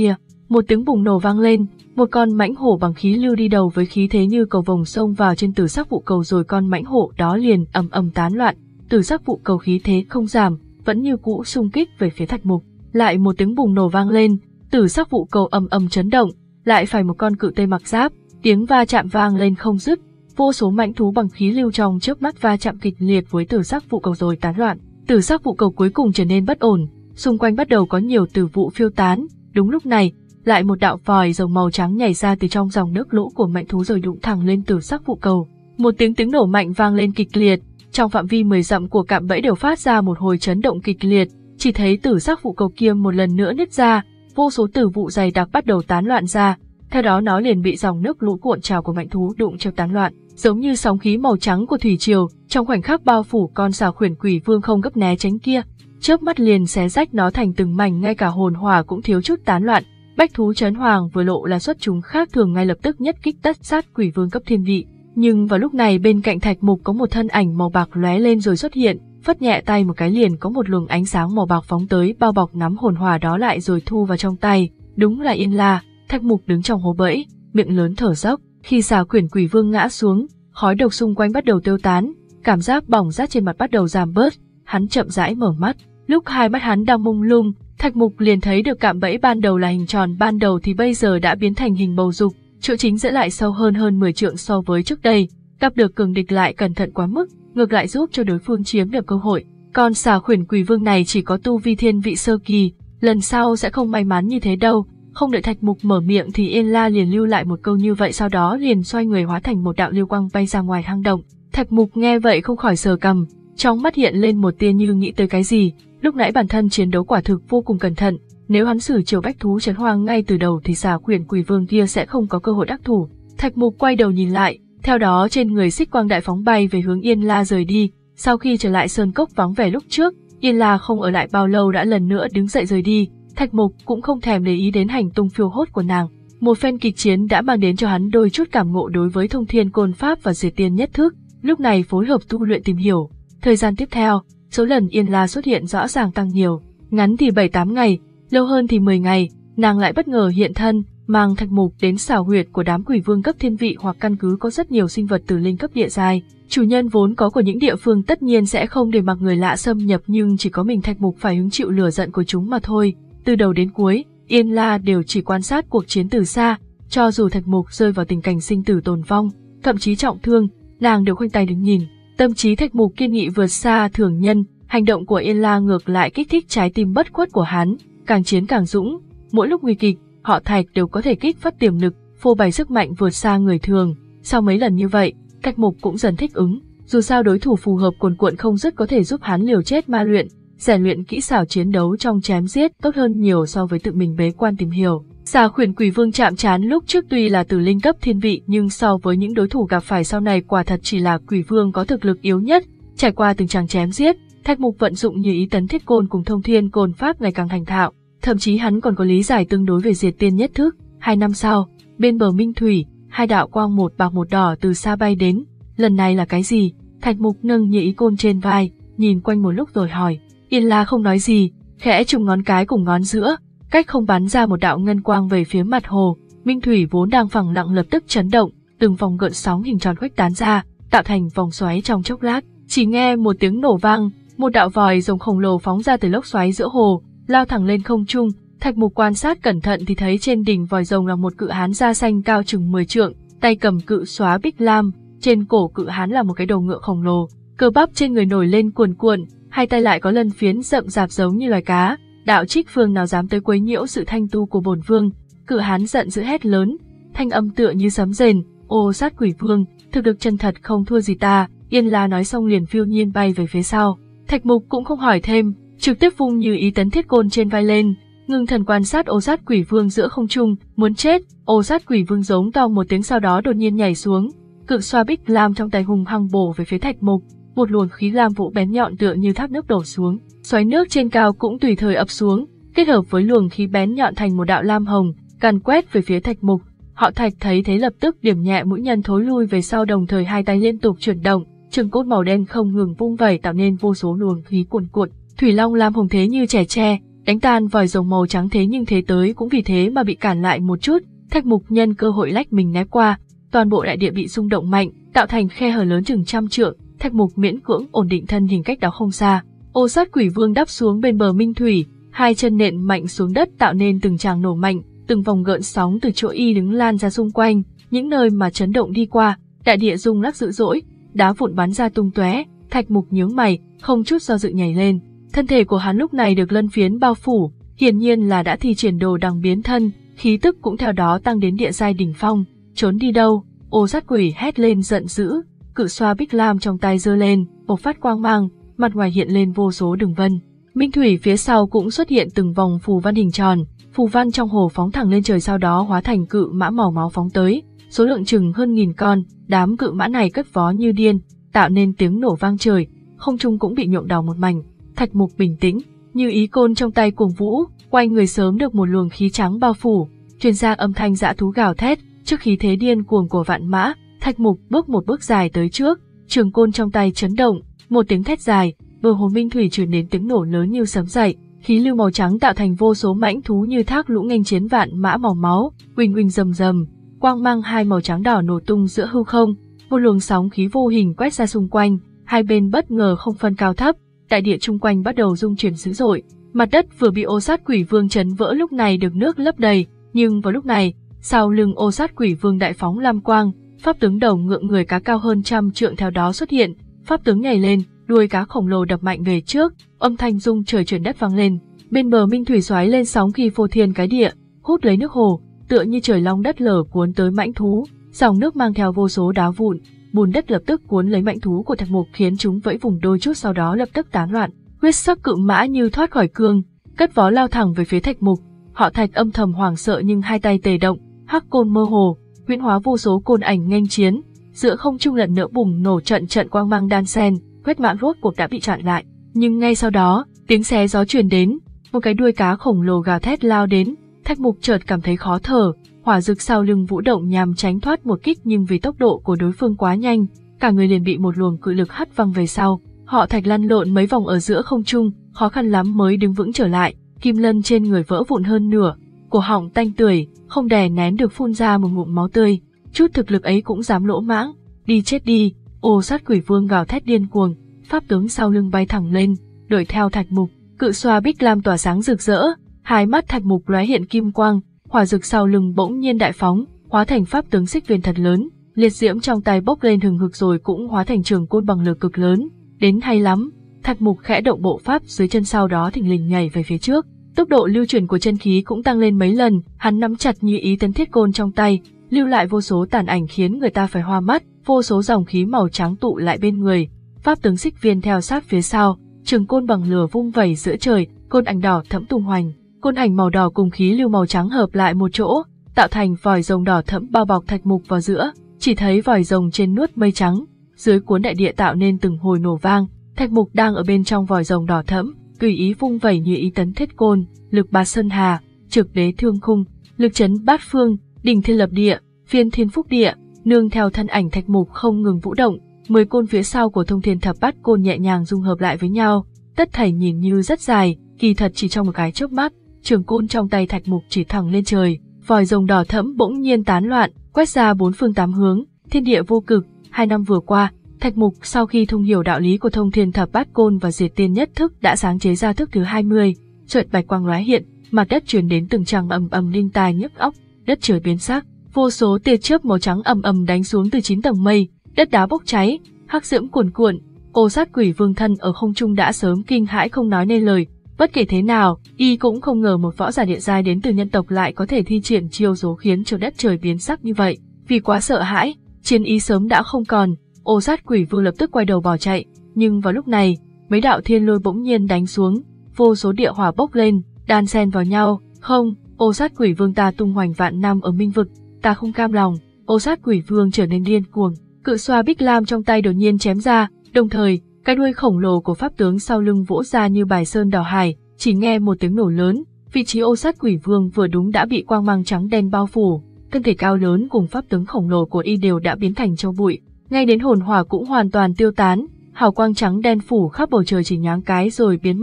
một tiếng bùng nổ vang lên, một con mãnh hổ bằng khí lưu đi đầu với khí thế như cầu vồng xông vào trên tử sắc vụ cầu, rồi con mãnh hổ đó liền ầm ầm tán loạn. Tử sắc vụ cầu khí thế không giảm, vẫn như cũ xung kích về phía Thạch Mục. Lại một tiếng bùng nổ vang lên, tử sắc vụ cầu ầm ầm chấn động, lại phải một con cự tê mặc giáp, tiếng va chạm vang lên không dứt. Vô số mãnh thú bằng khí lưu trong chớp mắt va chạm kịch liệt với tử sắc vụ cầu rồi tán loạn. Tử sắc vụ cầu cuối cùng trở nên bất ổn, xung quanh bắt đầu có nhiều tử vụ phiêu tán. Đúng lúc này, lại một đạo vòi rồng màu trắng nhảy ra từ trong dòng nước lũ của mãnh thú rồi đụng thẳng lên tử sắc vụ cầu. Một tiếng tiếng nổ mạnh vang lên kịch liệt, trong phạm vi mười dặm của cạm bẫy đều phát ra một hồi chấn động kịch liệt. Chỉ thấy tử sắc vụ cầu kia một lần nữa nứt ra, vô số tử vụ dày đặc bắt đầu tán loạn ra. Theo đó nó liền bị dòng nước lũ cuộn trào của mãnh thú đụng cho tán loạn, giống như sóng khí màu trắng của thủy triều, trong khoảnh khắc bao phủ con xà khuyển quỷ vương không gấp né tránh kia, chớp mắt liền xé rách nó thành từng mảnh, ngay cả hồn hỏa cũng thiếu chút tán loạn. Bách thú chấn hoàng vừa lộ là xuất chúng khác thường, ngay lập tức nhất kích tất sát quỷ vương cấp thiên vị. Nhưng vào lúc này bên cạnh Thạch Mục có một thân ảnh màu bạc lóe lên rồi xuất hiện, phất nhẹ tay một cái liền có một luồng ánh sáng màu bạc phóng tới, bao bọc nắm hồn hỏa đó lại rồi thu vào trong tay. Đúng là Yên La. Thạch Mục đứng trong hố bẫy, miệng lớn thở dốc. Khi xà khuyển quỷ vương ngã xuống, khói độc xung quanh bắt đầu tiêu tán, cảm giác bỏng rát trên mặt bắt đầu giảm bớt. Hắn chậm rãi mở mắt. Lúc hai mắt hắn đang mông lung, Thạch Mục liền thấy được cạm bẫy ban đầu là hình tròn ban đầu thì bây giờ đã biến thành hình bầu dục, chỗ chính dẫn lại sâu hơn hơn mười trượng so với trước đây. Gặp được cường địch lại cẩn thận quá mức, ngược lại giúp cho đối phương chiếm được cơ hội. Con xà khuyển quỷ vương này chỉ có tu vi thiên vị sơ kỳ, lần sau sẽ không may mắn như thế đâu. Không đợi Thạch Mục mở miệng thì Yên La liền lưu lại một câu như vậy, sau đó liền xoay người hóa thành một đạo lưu quang bay ra ngoài hang động. Thạch Mục nghe vậy không khỏi sờ cằm, trong mắt hiện lên một tia như nghĩ tới cái gì. Lúc nãy bản thân chiến đấu quả thực vô cùng cẩn thận, nếu hắn sử chiều bách thú chấn hoang ngay từ đầu thì xà khuyển quỷ vương kia sẽ không có cơ hội đắc thủ. Thạch Mục quay đầu nhìn lại, theo đó trên người xích quang đại phóng bay về hướng Yên La rời đi. Sau khi trở lại sơn cốc vắng vẻ lúc trước, Yên La không ở lại bao lâu đã lần nữa đứng dậy rời đi. Thạch Mục cũng không thèm để ý đến hành tung phiêu hốt của nàng. Một phen kịch chiến đã mang đến cho hắn đôi chút cảm ngộ đối với thông thiên côn pháp và diệt tiên nhất thức, lúc này phối hợp tu luyện tìm hiểu. Thời gian tiếp theo, số lần Yên La xuất hiện rõ ràng tăng nhiều, ngắn thì bảy tám ngày, lâu hơn thì mười ngày, nàng lại bất ngờ hiện thân, mang Thạch Mục đến xảo huyệt của đám quỷ vương cấp thiên vị hoặc căn cứ có rất nhiều sinh vật từ linh cấp địa giai. Chủ nhân vốn có của những địa phương tất nhiên sẽ không để mặc người lạ xâm nhập, nhưng chỉ có mình Thạch Mục phải hứng chịu lửa giận của chúng mà thôi. Từ đầu đến cuối, Yên La đều chỉ quan sát cuộc chiến từ xa, cho dù Thạch Mục rơi vào tình cảnh sinh tử tồn vong, thậm chí trọng thương, nàng đều khoanh tay đứng nhìn. Tâm trí Thạch Mục kiên nghị vượt xa thường nhân, hành động của Yên La ngược lại kích thích trái tim bất khuất của hắn, càng chiến càng dũng. Mỗi lúc nguy kịch, họ Thạch đều có thể kích phát tiềm lực, phô bày sức mạnh vượt xa người thường. Sau mấy lần như vậy, Thạch Mục cũng dần thích ứng, dù sao đối thủ phù hợp cuồn cuộn không dứt có thể giúp hắn liều chết ma luyện, rèn luyện kỹ xảo chiến đấu trong chém giết tốt hơn nhiều so với tự mình bế quan tìm hiểu. Xà khuyển quỷ vương chạm trán lúc trước tuy là từ linh cấp thiên vị, nhưng so với những đối thủ gặp phải sau này quả thật chỉ là quỷ vương có thực lực yếu nhất. Trải qua từng tràng chém giết, Thạch Mục vận dụng như ý tấn thiết côn cùng thông thiên côn pháp ngày càng thành thạo, thậm chí hắn còn có lý giải tương đối về diệt tiên nhất thức. Hai năm sau, bên bờ Minh Thủy, hai đạo quang một bạc một đỏ từ xa bay đến. Lần này là cái gì? Thạch Mục nâng như ý côn trên vai, nhìn quanh một lúc rồi hỏi. Yên La không nói gì, khẽ trùng ngón cái cùng ngón giữa, cách không bắn ra một đạo ngân quang về phía mặt hồ. Minh Thủy vốn đang phẳng lặng lập tức chấn động, từng vòng gợn sóng hình tròn khuếch tán ra, tạo thành vòng xoáy trong chốc lát. Chỉ nghe một tiếng nổ vang, một đạo vòi rồng khổng lồ phóng ra từ lốc xoáy giữa hồ, lao thẳng lên không trung. Thạch Mục quan sát cẩn thận thì thấy trên đỉnh vòi rồng là một cự hán da xanh cao chừng mười trượng, tay cầm cự xóa bích lam, trên cổ cự hán là một cái đầu ngựa khổng lồ, cơ bắp trên người nổi lên cuồn cuộn, hai tay lại có lân phiến rậm rạp giống như loài cá. Đạo trích phương nào dám tới quấy nhiễu sự thanh tu của bổn vương? Cự hán giận dữ hét lớn, thanh âm tựa như sấm rền. Ô sát quỷ vương, thực lực chân thật không thua gì ta. Yên La nói xong liền phiêu nhiên bay về phía sau. Thạch Mục cũng không hỏi thêm, trực tiếp vung như ý tấn thiết côn trên vai lên, ngưng thần quan sát ô sát quỷ vương giữa không trung. Muốn chết! Ô sát quỷ vương giống to một tiếng, sau đó đột nhiên nhảy xuống, cự xoa bích lam trong tay hùng hăng bổ về phía Thạch Mục. Một luồng khí lam vũ bén nhọn tựa như thác nước đổ xuống, xoáy nước trên cao cũng tùy thời ập xuống, kết hợp với luồng khí bén nhọn thành một đạo lam hồng, càn quét về phía Thạch Mục. Họ Thạch thấy thế lập tức điểm nhẹ mũi nhân thối lui về sau, đồng thời hai tay liên tục chuyển động, trường cốt màu đen không ngừng vung vẩy tạo nên vô số luồng khí cuồn cuộn. Thủy long lam hồng thế như trẻ tre, đánh tan vòi rồng màu trắng, thế nhưng thế tới cũng vì thế mà bị cản lại một chút. Thạch Mục nhân cơ hội lách mình né qua, toàn bộ đại địa bị rung động mạnh, tạo thành khe hở lớn chừng trăm trượng. Thạch Mục miễn cưỡng ổn định thân hình cách đó không xa. Ô Sát Quỷ Vương đáp xuống bên bờ minh thủy, hai chân nện mạnh xuống đất tạo nên từng tràng nổ mạnh, từng vòng gợn sóng từ chỗ y đứng lan ra xung quanh, những nơi mà chấn động đi qua, đại địa rung lắc dữ dội, đá vụn bắn ra tung tóe. Thạch Mục nhướng mày, không chút do dự nhảy lên. Thân thể của hắn lúc này được lân phiến bao phủ, hiển nhiên là đã thi triển đồ đằng biến thân, khí tức cũng theo đó tăng đến địa giai đỉnh phong. Trốn đi đâu? Ô Sát Quỷ hét lên giận dữ, cự xoa Bích Lam trong tay giơ lên, bộc phát quang mang, mặt ngoài hiện lên vô số đường vân. Minh thủy phía sau cũng xuất hiện từng vòng phù văn hình tròn, phù văn trong hồ phóng thẳng lên trời, sau đó hóa thành cự mã màu máu phóng tới, số lượng chừng hơn nghìn con. Đám cự mã này cất vó như điên, tạo nên tiếng nổ vang trời, không trung cũng bị nhuộm đỏ một mảnh. Thạch Mục bình tĩnh, như ý côn trong tay cuồng vũ, quanh người sớm được một luồng khí trắng bao phủ, truyền ra âm thanh dã thú gào thét. Trước khí thế điên cuồng của vạn mã, Thạch Mục bước một bước dài tới trước, trường côn trong tay chấn động, một tiếng thét dài, bờ hồ minh thủy truyền đến tiếng nổ lớn như sấm dậy, khí lưu màu trắng tạo thành vô số mãnh thú như thác lũ nghênh chiến vạn mã màu máu, uỳnh uỳnh rầm rầm, quang mang hai màu trắng đỏ nổ tung giữa hư không, một luồng sóng khí vô hình quét ra xung quanh, hai bên bất ngờ không phân cao thấp, đại địa chung quanh bắt đầu rung chuyển dữ dội, mặt đất vừa bị Ô Sát Quỷ Vương chấn vỡ lúc này được nước lấp đầy, nhưng vào lúc này, sau lưng Ô Sát Quỷ Vương đại phóng lam quang, pháp tướng đầu ngượng người cá cao hơn trăm trượng theo đó xuất hiện, pháp tướng nhảy lên, đuôi cá khổng lồ đập mạnh về trước, âm thanh rung trời chuyển đất vang lên, bên bờ minh thủy xoáy lên sóng khi phô thiên cái địa, hút lấy nước hồ, tựa như trời long đất lở cuốn tới mãnh thú, dòng nước mang theo vô số đá vụn, bùn đất lập tức cuốn lấy mãnh thú của Thạch Mục khiến chúng vẫy vùng đôi chút, sau đó lập tức tán loạn. Huyết sắc cự mã như thoát khỏi cương, cất vó lao thẳng về phía Thạch Mục. Họ Thạch âm thầm hoảng sợ nhưng hai tay tề động, hắc côn mơ hồ, huyễn hóa vô số côn ảnh nghênh chiến, giữa không trung lần nữa bùng nổ trận trận quang mang đan sen, huyết mã rốt cuộc đã bị chặn lại. Nhưng ngay sau đó, tiếng xé gió truyền đến, một cái đuôi cá khổng lồ gào thét lao đến, Thạch Mục chợt cảm thấy khó thở, hỏa dực sau lưng vũ động nhằm tránh thoát một kích, nhưng vì tốc độ của đối phương quá nhanh, cả người liền bị một luồng cự lực hất văng về sau. Họ Thạch lăn lộn mấy vòng ở giữa không trung, khó khăn lắm mới đứng vững trở lại, kim lân trên người vỡ vụn hơn nửa, cổ họng tanh tưởi, không đè nén được phun ra một ngụm máu tươi. Chút thực lực ấy cũng dám lỗ mãng, đi chết đi! Ô Sát Quỷ Vương gào thét điên cuồng, pháp tướng sau lưng bay thẳng lên, đuổi theo Thạch Mục. Cự xoa Bích Lam tỏa sáng rực rỡ, hai mắt Thạch Mục lóe hiện kim quang, hỏa dực sau lưng bỗng nhiên đại phóng, hóa thành pháp tướng xích viên thật lớn, liệt diễm trong tay bốc lên hừng hực rồi cũng hóa thành trường côn bằng lực cực lớn. Đến hay lắm! Thạch Mục khẽ động bộ pháp dưới chân, sau đó thình lình nhảy về phía trước. Tốc độ lưu chuyển của chân khí cũng tăng lên mấy lần, hắn nắm chặt như ý tấn thiết côn trong tay, lưu lại vô số tàn ảnh khiến người ta phải hoa mắt, vô số dòng khí màu trắng tụ lại bên người. Pháp tướng xích viên theo sát phía sau, trường côn bằng lửa vung vẩy giữa trời, côn ảnh đỏ thẫm tung hoành, côn ảnh màu đỏ cùng khí lưu màu trắng hợp lại một chỗ, tạo thành vòi rồng đỏ thẫm bao bọc Thạch Mục vào giữa. Chỉ thấy vòi rồng trên nuốt mây trắng, dưới cuốn đại địa tạo nên từng hồi nổ vang. Thạch Mục đang ở bên trong vòi rồng đỏ thẫm, tùy ý vung vẩy như ý tấn thiết côn, lực bạt sơn hà, trực đế thương khung, lực chấn bát phương, đỉnh thiên lập địa, phiên thiên phúc địa, nương theo thân ảnh Thạch Mục không ngừng vũ động, mười côn phía sau của Thông Thiên Thập Bát Côn nhẹ nhàng dung hợp lại với nhau, tất thảy nhìn như rất dài, kỳ thật chỉ trong một cái chớp mắt, trường côn trong tay Thạch Mục chỉ thẳng lên trời, vòi rồng đỏ thẫm bỗng nhiên tán loạn, quét ra bốn phương tám hướng, thiên địa vô cực. Hai năm vừa qua, Thạch Mục sau khi thông hiểu đạo lý của Thông Thiên Thập Bát Côn và Diệt Tiên Nhất Thức đã sáng chế ra thức thứ hai mươi, chợt bạch quang lóe hiện, mặt đất truyền đến từng tràng ầm ầm linh tai nhức óc, đất trời biến sắc, vô số tia chớp màu trắng ầm ầm đánh xuống từ chín tầng mây, đất đá bốc cháy, hắc diễm cuồn cuộn. Ô Sát Quỷ Vương thân ở không trung đã sớm kinh hãi không nói nên lời, bất kể thế nào, y cũng không ngờ một võ giả địa giai đến từ nhân tộc lại có thể thi triển chiêu số khiến cho đất trời biến sắc như vậy. Vì quá sợ hãi, chiến ý sớm đã không còn, Ô Sát Quỷ Vương lập tức quay đầu bỏ chạy, nhưng vào lúc này, mấy đạo thiên lôi bỗng nhiên đánh xuống, vô số địa hỏa bốc lên, đan xen vào nhau. Không, Ô Sát Quỷ Vương ta tung hoành vạn năm ở minh vực, ta không cam lòng. Ô Sát Quỷ Vương trở nên điên cuồng, cự xoa Bích Lam trong tay đột nhiên chém ra, đồng thời, cái đuôi khổng lồ của pháp tướng sau lưng vỗ ra như bài sơn đảo hải, chỉ nghe một tiếng nổ lớn, vị trí Ô Sát Quỷ Vương vừa đúng đã bị quang mang trắng đen bao phủ, thân thể cao lớn cùng pháp tướng khổng lồ của y đều đã biến thành tro bụi, ngay đến hồn hỏa cũng hoàn toàn tiêu tán, hào quang trắng đen phủ khắp bầu trời chỉ nhoáng cái rồi biến mất,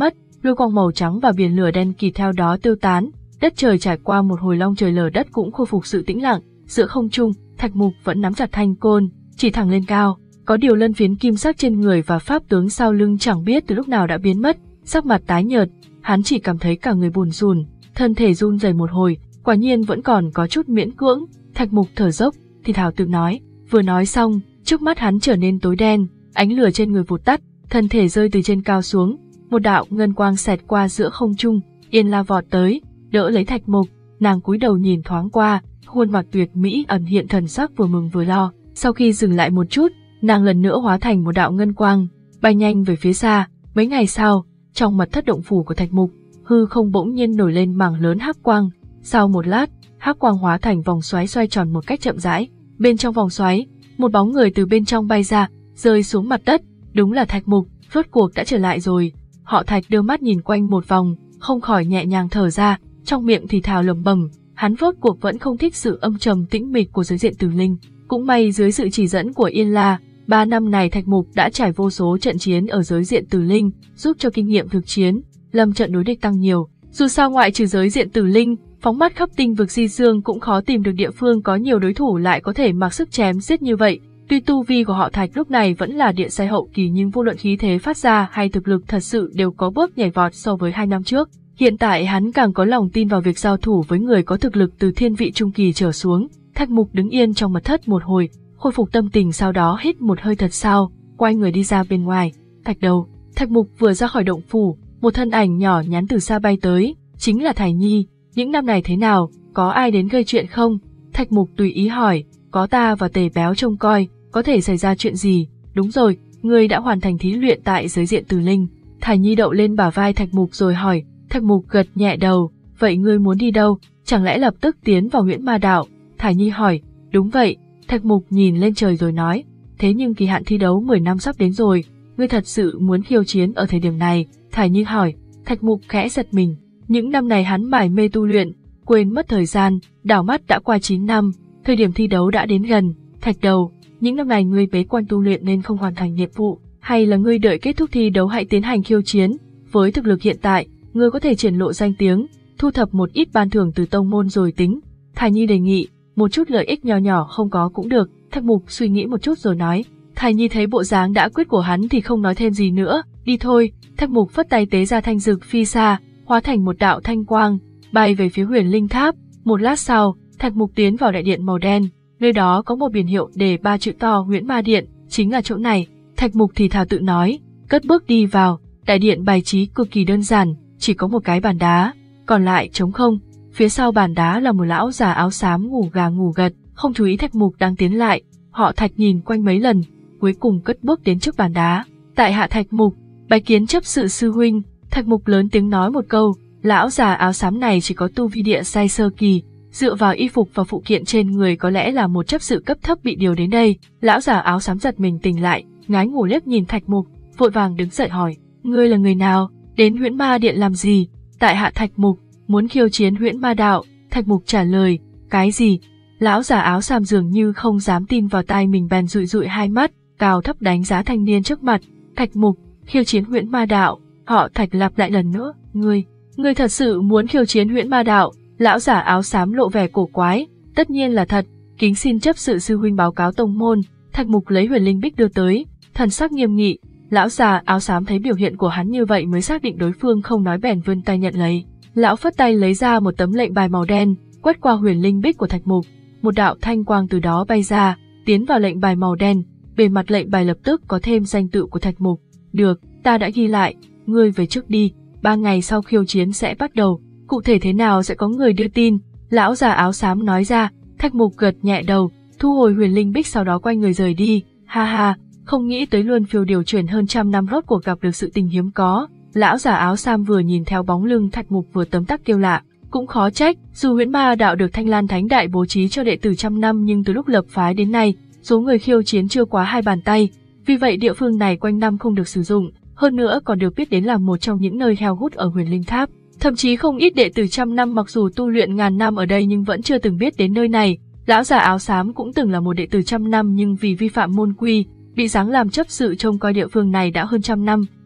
lôi quang màu trắng và biển lửa đen kịt theo đó tiêu tán, đất trời trải qua một hồi long trời lở đất cũng khôi phục sự tĩnh lặng. Giữa không trung, Thạch Mục vẫn nắm chặt thanh côn, chỉ thẳng lên cao. Có điều lân phiến kim sắc trên người và pháp tướng sau lưng chẳng biết từ lúc nào đã biến mất, sắc mặt tái nhợt, hắn chỉ cảm thấy cả người bùn rùn, thân thể run rẩy một hồi, quả nhiên vẫn còn có chút miễn cưỡng. Thạch Mục thở dốc, thì thào tự nói, vừa nói xong, trước mắt hắn trở nên tối đen, ánh lửa trên người vụt tắt, thân thể rơi từ trên cao xuống, một đạo ngân quang xẹt qua giữa không trung, Yên La vọt tới, đỡ lấy Thạch Mục, nàng cúi đầu nhìn thoáng qua, khuôn mặt tuyệt mỹ ẩn hiện thần sắc vừa mừng vừa lo. Sau khi dừng lại một chút, nàng lần nữa hóa thành một đạo ngân quang, bay nhanh về phía xa. Mấy ngày sau, trong mật thất động phủ của Thạch Mục, hư không bỗng nhiên nổi lên mảng lớn hắc quang. Sau một lát, hắc quang hóa thành vòng xoáy xoay tròn một cách chậm rãi. Bên trong vòng xoáy, một bóng người từ bên trong bay ra, rơi xuống mặt đất. Đúng là Thạch Mục, rốt cuộc đã trở lại rồi. Họ Thạch đưa mắt nhìn quanh một vòng, không khỏi nhẹ nhàng thở ra, trong miệng thì thào lẩm bẩm, hắn rốt cuộc vẫn không thích sự âm trầm tĩnh mịch của giới diện Tử Linh. Cũng may dưới sự chỉ dẫn của Yên La, ba năm này Thạch Mục đã trải vô số trận chiến ở giới diện Tử Linh, giúp cho kinh nghiệm thực chiến, lâm trận đối địch tăng nhiều. Dù sao ngoại trừ giới diện Tử Linh, phóng mắt khắp tinh vực Di Dương cũng khó tìm được địa phương có nhiều đối thủ lại có thể mặc sức chém giết như vậy. Tuy tu vi của họ Thạch lúc này vẫn là địa giai hậu kỳ nhưng vô luận khí thế phát ra hay thực lực thật sự đều có bước nhảy vọt so với hai năm trước. Hiện tại hắn càng có lòng tin vào việc giao thủ với người có thực lực từ thiên vị trung kỳ trở xuống. Thạch Mục đứng yên trong mật thất một hồi, khôi phục tâm tình, sau đó hít một hơi thật sâu, quay người đi ra bên ngoài. Thạch Đầu. Thạch Mục vừa ra khỏi động phủ, một thân ảnh nhỏ nhắn từ xa bay tới, chính là Thải Nhi. Những năm này thế nào, có ai đến gây chuyện không? Thạch Mục tùy ý hỏi, có ta và Tề Béo trông coi, có thể xảy ra chuyện gì? Đúng rồi, ngươi đã hoàn thành thí luyện tại giới diện Tử Linh. Thải Nhi đậu lên bả vai Thạch Mục rồi hỏi. Thạch Mục gật nhẹ đầu, vậy ngươi muốn đi đâu? Chẳng lẽ lập tức tiến vào Huyễn Ma Đạo? Thải Nhi hỏi, đúng vậy. Thạch Mục nhìn lên trời rồi nói, thế nhưng kỳ hạn thi đấu mười năm sắp đến rồi, ngươi thật sự muốn khiêu chiến ở thời điểm này? Thải Nhi hỏi. Thạch Mục khẽ giật mình, những năm này hắn mải mê tu luyện, quên mất thời gian, đảo mắt đã qua chín năm, thời điểm thi đấu đã đến gần. Thạch Đầu, những năm này ngươi bế quan tu luyện nên không hoàn thành nhiệm vụ, hay là ngươi đợi kết thúc thi đấu hãy tiến hành khiêu chiến? Với thực lực hiện tại, ngươi có thể triển lộ danh tiếng, thu thập một ít ban thưởng từ tông môn rồi tính. Thải Nhi đề nghị, một chút lợi ích nho nhỏ không có cũng được. Thạch Mục suy nghĩ một chút rồi nói. Thải Nhi thấy bộ dáng đã quyết của hắn thì không nói thêm gì nữa, đi thôi. Thạch Mục phất tay tế ra thanh dực phi xa, hóa thành một đạo thanh quang, bay về phía Huyền Linh Tháp. Một lát sau, Thạch Mục tiến vào đại điện màu đen, nơi đó có một biển hiệu đề ba chữ to Huyễn Ma Điện, chính là chỗ này. Thạch Mục thì thào tự nói, cất bước đi vào. Đại điện bài trí cực kỳ đơn giản, chỉ có một cái bàn đá, còn lại trống không. Phía sau bàn đá là một lão già áo xám ngủ gà ngủ gật, không chú ý Thạch Mục đang tiến lại. Họ Thạch nhìn quanh mấy lần, cuối cùng cất bước đến trước bàn đá. Tại hạ Thạch Mục, bái kiến chấp sự sư huynh. Thạch Mục lớn tiếng nói một câu. Lão già áo xám này chỉ có tu vi địa giai sơ kỳ, dựa vào y phục và phụ kiện trên người có lẽ là một chấp sự cấp thấp bị điều đến đây. Lão già áo xám giật mình tỉnh lại, ngái ngủ liếc nhìn Thạch Mục, vội vàng đứng dậy hỏi, ngươi là người nào, đến Huyễn Ma Điện làm gì? Tại hạ Thạch Mục, muốn khiêu chiến Huyễn Ma Đạo. Thạch Mục trả lời, cái gì? Lão già áo xám dường như không dám tin vào tai mình, bèn dụi dụi hai mắt, cao thấp đánh giá thanh niên trước mặt. Thạch Mục, khiêu chiến Huyễn Ma Đạo? Họ Thạch lặp lại lần nữa, ngươi, ngươi thật sự muốn khiêu chiến Huyễn Ma Đạo? Lão giả áo xám lộ vẻ cổ quái, tất nhiên là thật, kính xin chấp sự sư huynh báo cáo tông môn. Thạch Mục lấy huyền linh bích đưa tới, thần sắc nghiêm nghị. Lão già áo xám thấy biểu hiện của hắn như vậy mới xác định đối phương không nói, bèn vươn tay nhận lấy. Lão phất tay lấy ra một tấm lệnh bài màu đen, quét qua huyền linh bích của Thạch Mục, một đạo thanh quang từ đó bay ra, tiến vào lệnh bài màu đen. Bề mặt lệnh bài lập tức có thêm danh tự của Thạch Mục. Được, ta đã ghi lại, ngươi về trước đi, ba ngày sau khiêu chiến sẽ bắt đầu, cụ thể thế nào sẽ có người đưa tin. Lão già áo xám nói ra. Thạch Mục gật nhẹ đầu, thu hồi huyền linh bích, sau đó quay người rời đi. Ha ha, không nghĩ tới luân phiêu điều chuyển hơn trăm năm rốt cuộc gặp được sự tình hiếm có. Lão già áo xám vừa nhìn theo bóng lưng Thạch Mục vừa tấm tắc kêu lạ. Cũng khó trách, dù Huyễn Ma Đạo được Thanh Lan Thánh Đại bố trí cho đệ tử trăm năm nhưng từ lúc lập phái đến nay, số người khiêu chiến chưa quá hai bàn tay. Vì vậy địa phương này quanh năm không được sử dụng, hơn nữa còn được biết đến là một trong những nơi heo hút ở Huyền Linh Tháp. Thậm chí không ít đệ tử trăm năm mặc dù tu luyện ngàn năm ở đây nhưng vẫn chưa từng biết đến nơi này. Lão già áo xám cũng từng là một đệ tử trăm năm nhưng vì vi phạm môn quy, bị giáng làm chấp sự trông coi địa phương này đã hơn trăm năm.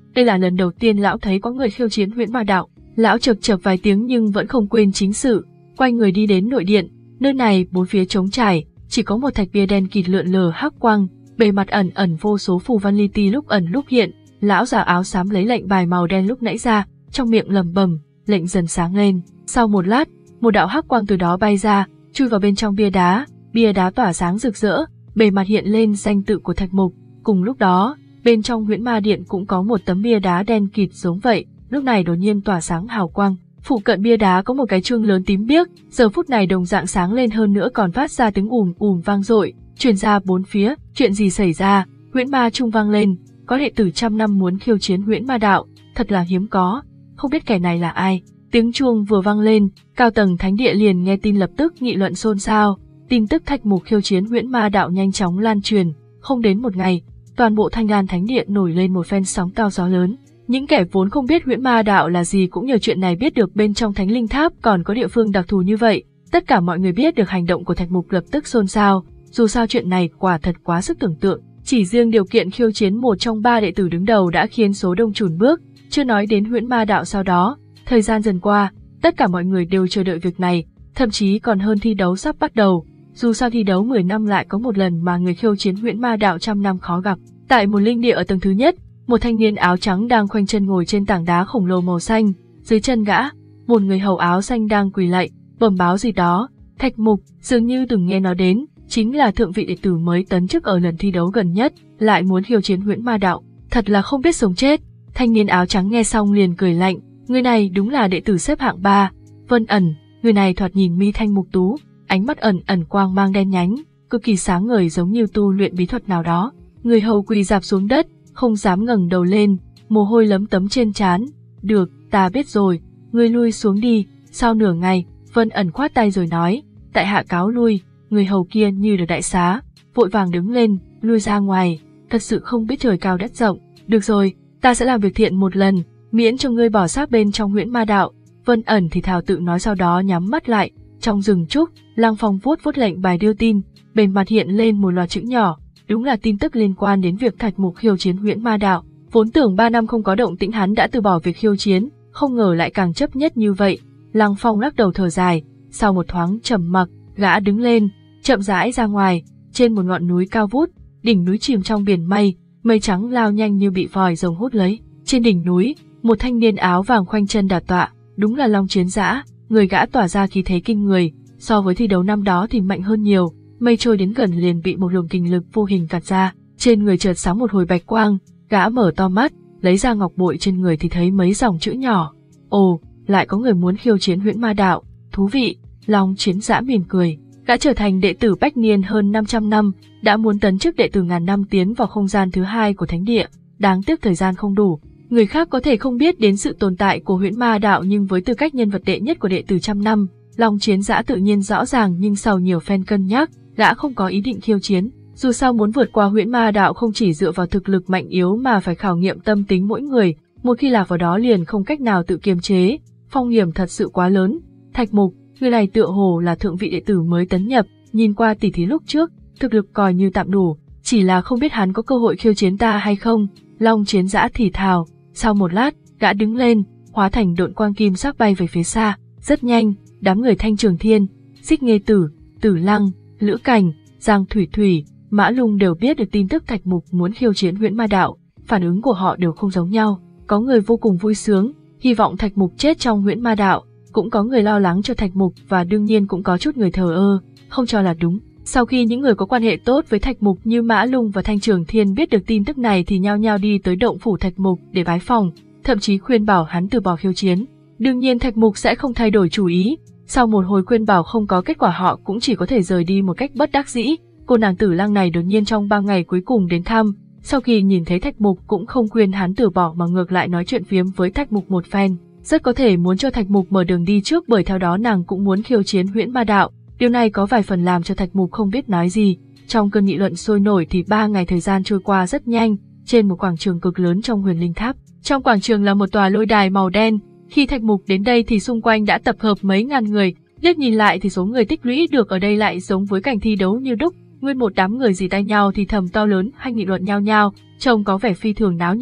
Đây là lần đầu tiên lão thấy có người khiêu chiến huyễn ma đạo. Lão chậc chậc vài tiếng nhưng vẫn không quên chính sự, quay người đi đến nội điện. Nơi này bốn phía trống trải, chỉ có một thạch bia đen kịt lượn lờ hắc quang, bề mặt ẩn ẩn vô số phù văn li ti lúc ẩn lúc hiện. Lão già áo xám lấy lệnh bài màu đen lúc nãy ra, trong miệng lẩm bẩm, lệnh dần sáng lên. Sau một lát, một đạo hắc quang từ đó bay ra, chui vào bên trong bia đá. Bia đá tỏa sáng rực rỡ, bề mặt hiện lên danh tự của Thạch Mục. Cùng lúc đó, bên trong huyễn ma điện cũng có một tấm bia đá đen kịt giống vậy, lúc này đột nhiên tỏa sáng hào quang. Phụ cận bia đá có một cái chuông lớn tím biếc, giờ phút này đồng dạng sáng lên hơn nữa còn phát ra tiếng ùm ùm vang dội, truyền ra bốn phía. Chuyện gì xảy ra? Huyễn ma trung vang lên, có đệ tử trăm năm muốn khiêu chiến huyễn ma đạo, thật là hiếm có, không biết kẻ này là ai. Tiếng chuông vừa vang lên, cao tầng thánh địa liền nghe tin lập tức nghị luận xôn xao. Tin tức Thạch Mục khiêu chiến huyễn ma đạo nhanh chóng lan truyền, không đến một ngày, toàn bộ Thanh Lan Thánh Điện nổi lên một phen sóng cao gió lớn. Những kẻ vốn không biết huyễn ma đạo là gì cũng nhờ chuyện này biết được bên trong Thánh Linh Tháp còn có địa phương đặc thù như vậy. Tất cả mọi người biết được hành động của Thạch Mục lập tức xôn xao, dù sao chuyện này quả thật quá sức tưởng tượng. Chỉ riêng điều kiện khiêu chiến một trong ba đệ tử đứng đầu đã khiến số đông chùn bước, chưa nói đến huyễn ma đạo sau đó. Thời gian dần qua, tất cả mọi người đều chờ đợi việc này, thậm chí còn hơn thi đấu sắp bắt đầu. Dù sao thi đấu mười năm lại có một lần mà người khiêu chiến huyễn ma đạo trăm năm khó gặp. Tại một linh địa ở tầng thứ nhất, một thanh niên áo trắng đang khoanh chân ngồi trên tảng đá khổng lồ màu xanh, dưới chân gã, một người hầu áo xanh đang quỳ lạy, bẩm báo gì đó. Thạch Mục dường như từng nghe nói đến, chính là thượng vị đệ tử mới tấn chức ở lần thi đấu gần nhất, lại muốn khiêu chiến huyễn ma đạo, thật là không biết sống chết. Thanh niên áo trắng nghe xong liền cười lạnh, người này đúng là đệ tử xếp hạng ba, Vân Ẩn. Người này thoạt nhìn mi thanh mục tú, ánh mắt ẩn ẩn quang mang đen nhánh, cực kỳ sáng ngời giống như tu luyện bí thuật nào đó. Người hầu quỳ rạp xuống đất, không dám ngẩng đầu lên, mồ hôi lấm tấm trên trán. Được, ta biết rồi, ngươi lui xuống đi. Sau nửa ngày, Vân Ẩn khoát tay rồi nói, tại hạ cáo lui. Người hầu kia như được đại xá, vội vàng đứng lên, lui ra ngoài, thật sự không biết trời cao đất rộng. Được rồi, ta sẽ làm việc thiện một lần, miễn cho ngươi bỏ xác bên trong huyễn ma đạo. Vân Ẩn thì thào tự nói, sau đó nhắm mắt lại. Trong rừng trúc, Lăng Phong vuốt vuốt lệnh bài đưa tin, bên mặt hiện lên một loạt chữ nhỏ, đúng là tin tức liên quan đến việc Thạch Mục khiêu chiến huyễn ma đạo. Vốn tưởng ba năm không có động tĩnh hắn đã từ bỏ việc khiêu chiến, không ngờ lại càng chấp nhất như vậy. Lăng Phong lắc đầu thở dài, sau một thoáng trầm mặc, gã đứng lên, chậm rãi ra ngoài. Trên một ngọn núi cao vút, đỉnh núi chìm trong biển mây, mây trắng lao nhanh như bị vòi rồng hút lấy. Trên đỉnh núi, một thanh niên áo vàng khoanh chân đả tọa, đúng là Long Chiến Dã. Người gã tỏa ra khí thế kinh người, so với thi đấu năm đó thì mạnh hơn nhiều. Mây trôi đến gần liền bị một luồng kình lực vô hình gạt ra, trên người chợt sáng một hồi bạch quang. Gã mở to mắt, lấy ra ngọc bội trên người thì thấy mấy dòng chữ nhỏ. Ồ, lại có người muốn khiêu chiến huyễn ma đạo, thú vị. Long Chiến Dã mỉm cười. Gã trở thành đệ tử bách niên hơn năm trăm năm, đã muốn tấn chức đệ tử ngàn năm tiến vào không gian thứ hai của thánh địa. Đáng tiếc thời gian không đủ. Người khác có thể không biết đến sự tồn tại của huyễn ma đạo, nhưng với tư cách nhân vật đệ nhất của đệ tử trăm năm, Long Chiến Dã tự nhiên rõ ràng. Nhưng sau nhiều phen cân nhắc, gã không có ý định khiêu chiến. Dù sao muốn vượt qua huyễn ma đạo không chỉ dựa vào thực lực mạnh yếu mà phải khảo nghiệm tâm tính mỗi người, một khi lạc vào đó liền không cách nào tự kiềm chế, phong hiểm thật sự quá lớn. Thạch Mục, người này tựa hồ là thượng vị đệ tử mới tấn nhập, nhìn qua tỉ thí lúc trước, thực lực coi như tạm đủ, chỉ là không biết hắn có cơ hội khiêu chiến ta hay không. Long Chiến Dã thì thào. Sau một lát, gã đứng lên, hóa thành độn quang kim sắc bay về phía xa. Rất nhanh, đám người Thanh Trường Thiên, Xích Nghê Tử, Tử Lăng, Lữ Cảnh, Giang Thủy Thủy, Mã Lung đều biết được tin tức Thạch Mục muốn khiêu chiến huyễn ma đạo. Phản ứng của họ đều không giống nhau, có người vô cùng vui sướng, hy vọng Thạch Mục chết trong huyễn ma đạo, cũng có người lo lắng cho Thạch Mục, và đương nhiên cũng có chút người thờ ơ, không cho là đúng. Sau khi những người có quan hệ tốt với Thạch Mục như Mã Lung và Thanh Trường Thiên biết được tin tức này thì nhao nhao đi tới động phủ Thạch Mục để bái phòng, thậm chí khuyên bảo hắn từ bỏ khiêu chiến. Đương nhiên Thạch Mục sẽ không thay đổi chủ ý. Sau một hồi khuyên bảo không có kết quả, họ cũng chỉ có thể rời đi một cách bất đắc dĩ. Cô nàng Tử Lăng này đột nhiên trong ba ngày cuối cùng đến thăm, sau khi nhìn thấy Thạch Mục cũng không khuyên hắn từ bỏ mà ngược lại nói chuyện phiếm với Thạch Mục một phen, rất có thể muốn cho Thạch Mục mở đường đi trước, bởi theo đó nàng cũng muốn khiêu chiến huyễn ma đạo. Điều này có vài phần làm cho Thạch Mục không biết nói gì. Trong cơn nghị luận sôi nổi thì ba ngày thời gian trôi qua rất nhanh. Trên một quảng trường cực lớn trong Huyền Linh Tháp, trong quảng trường là một tòa lôi đài màu đen. Khi Thạch Mục đến đây thì xung quanh đã tập hợp mấy ngàn người, liếc nhìn lại thì số người tích lũy được ở đây lại giống với cảnh thi đấu như đúc. Nguyên một đám người rì tay nhau thì thầm to lớn hay nghị luận nhau nhau, trông có vẻ phi thường náo nhiệt.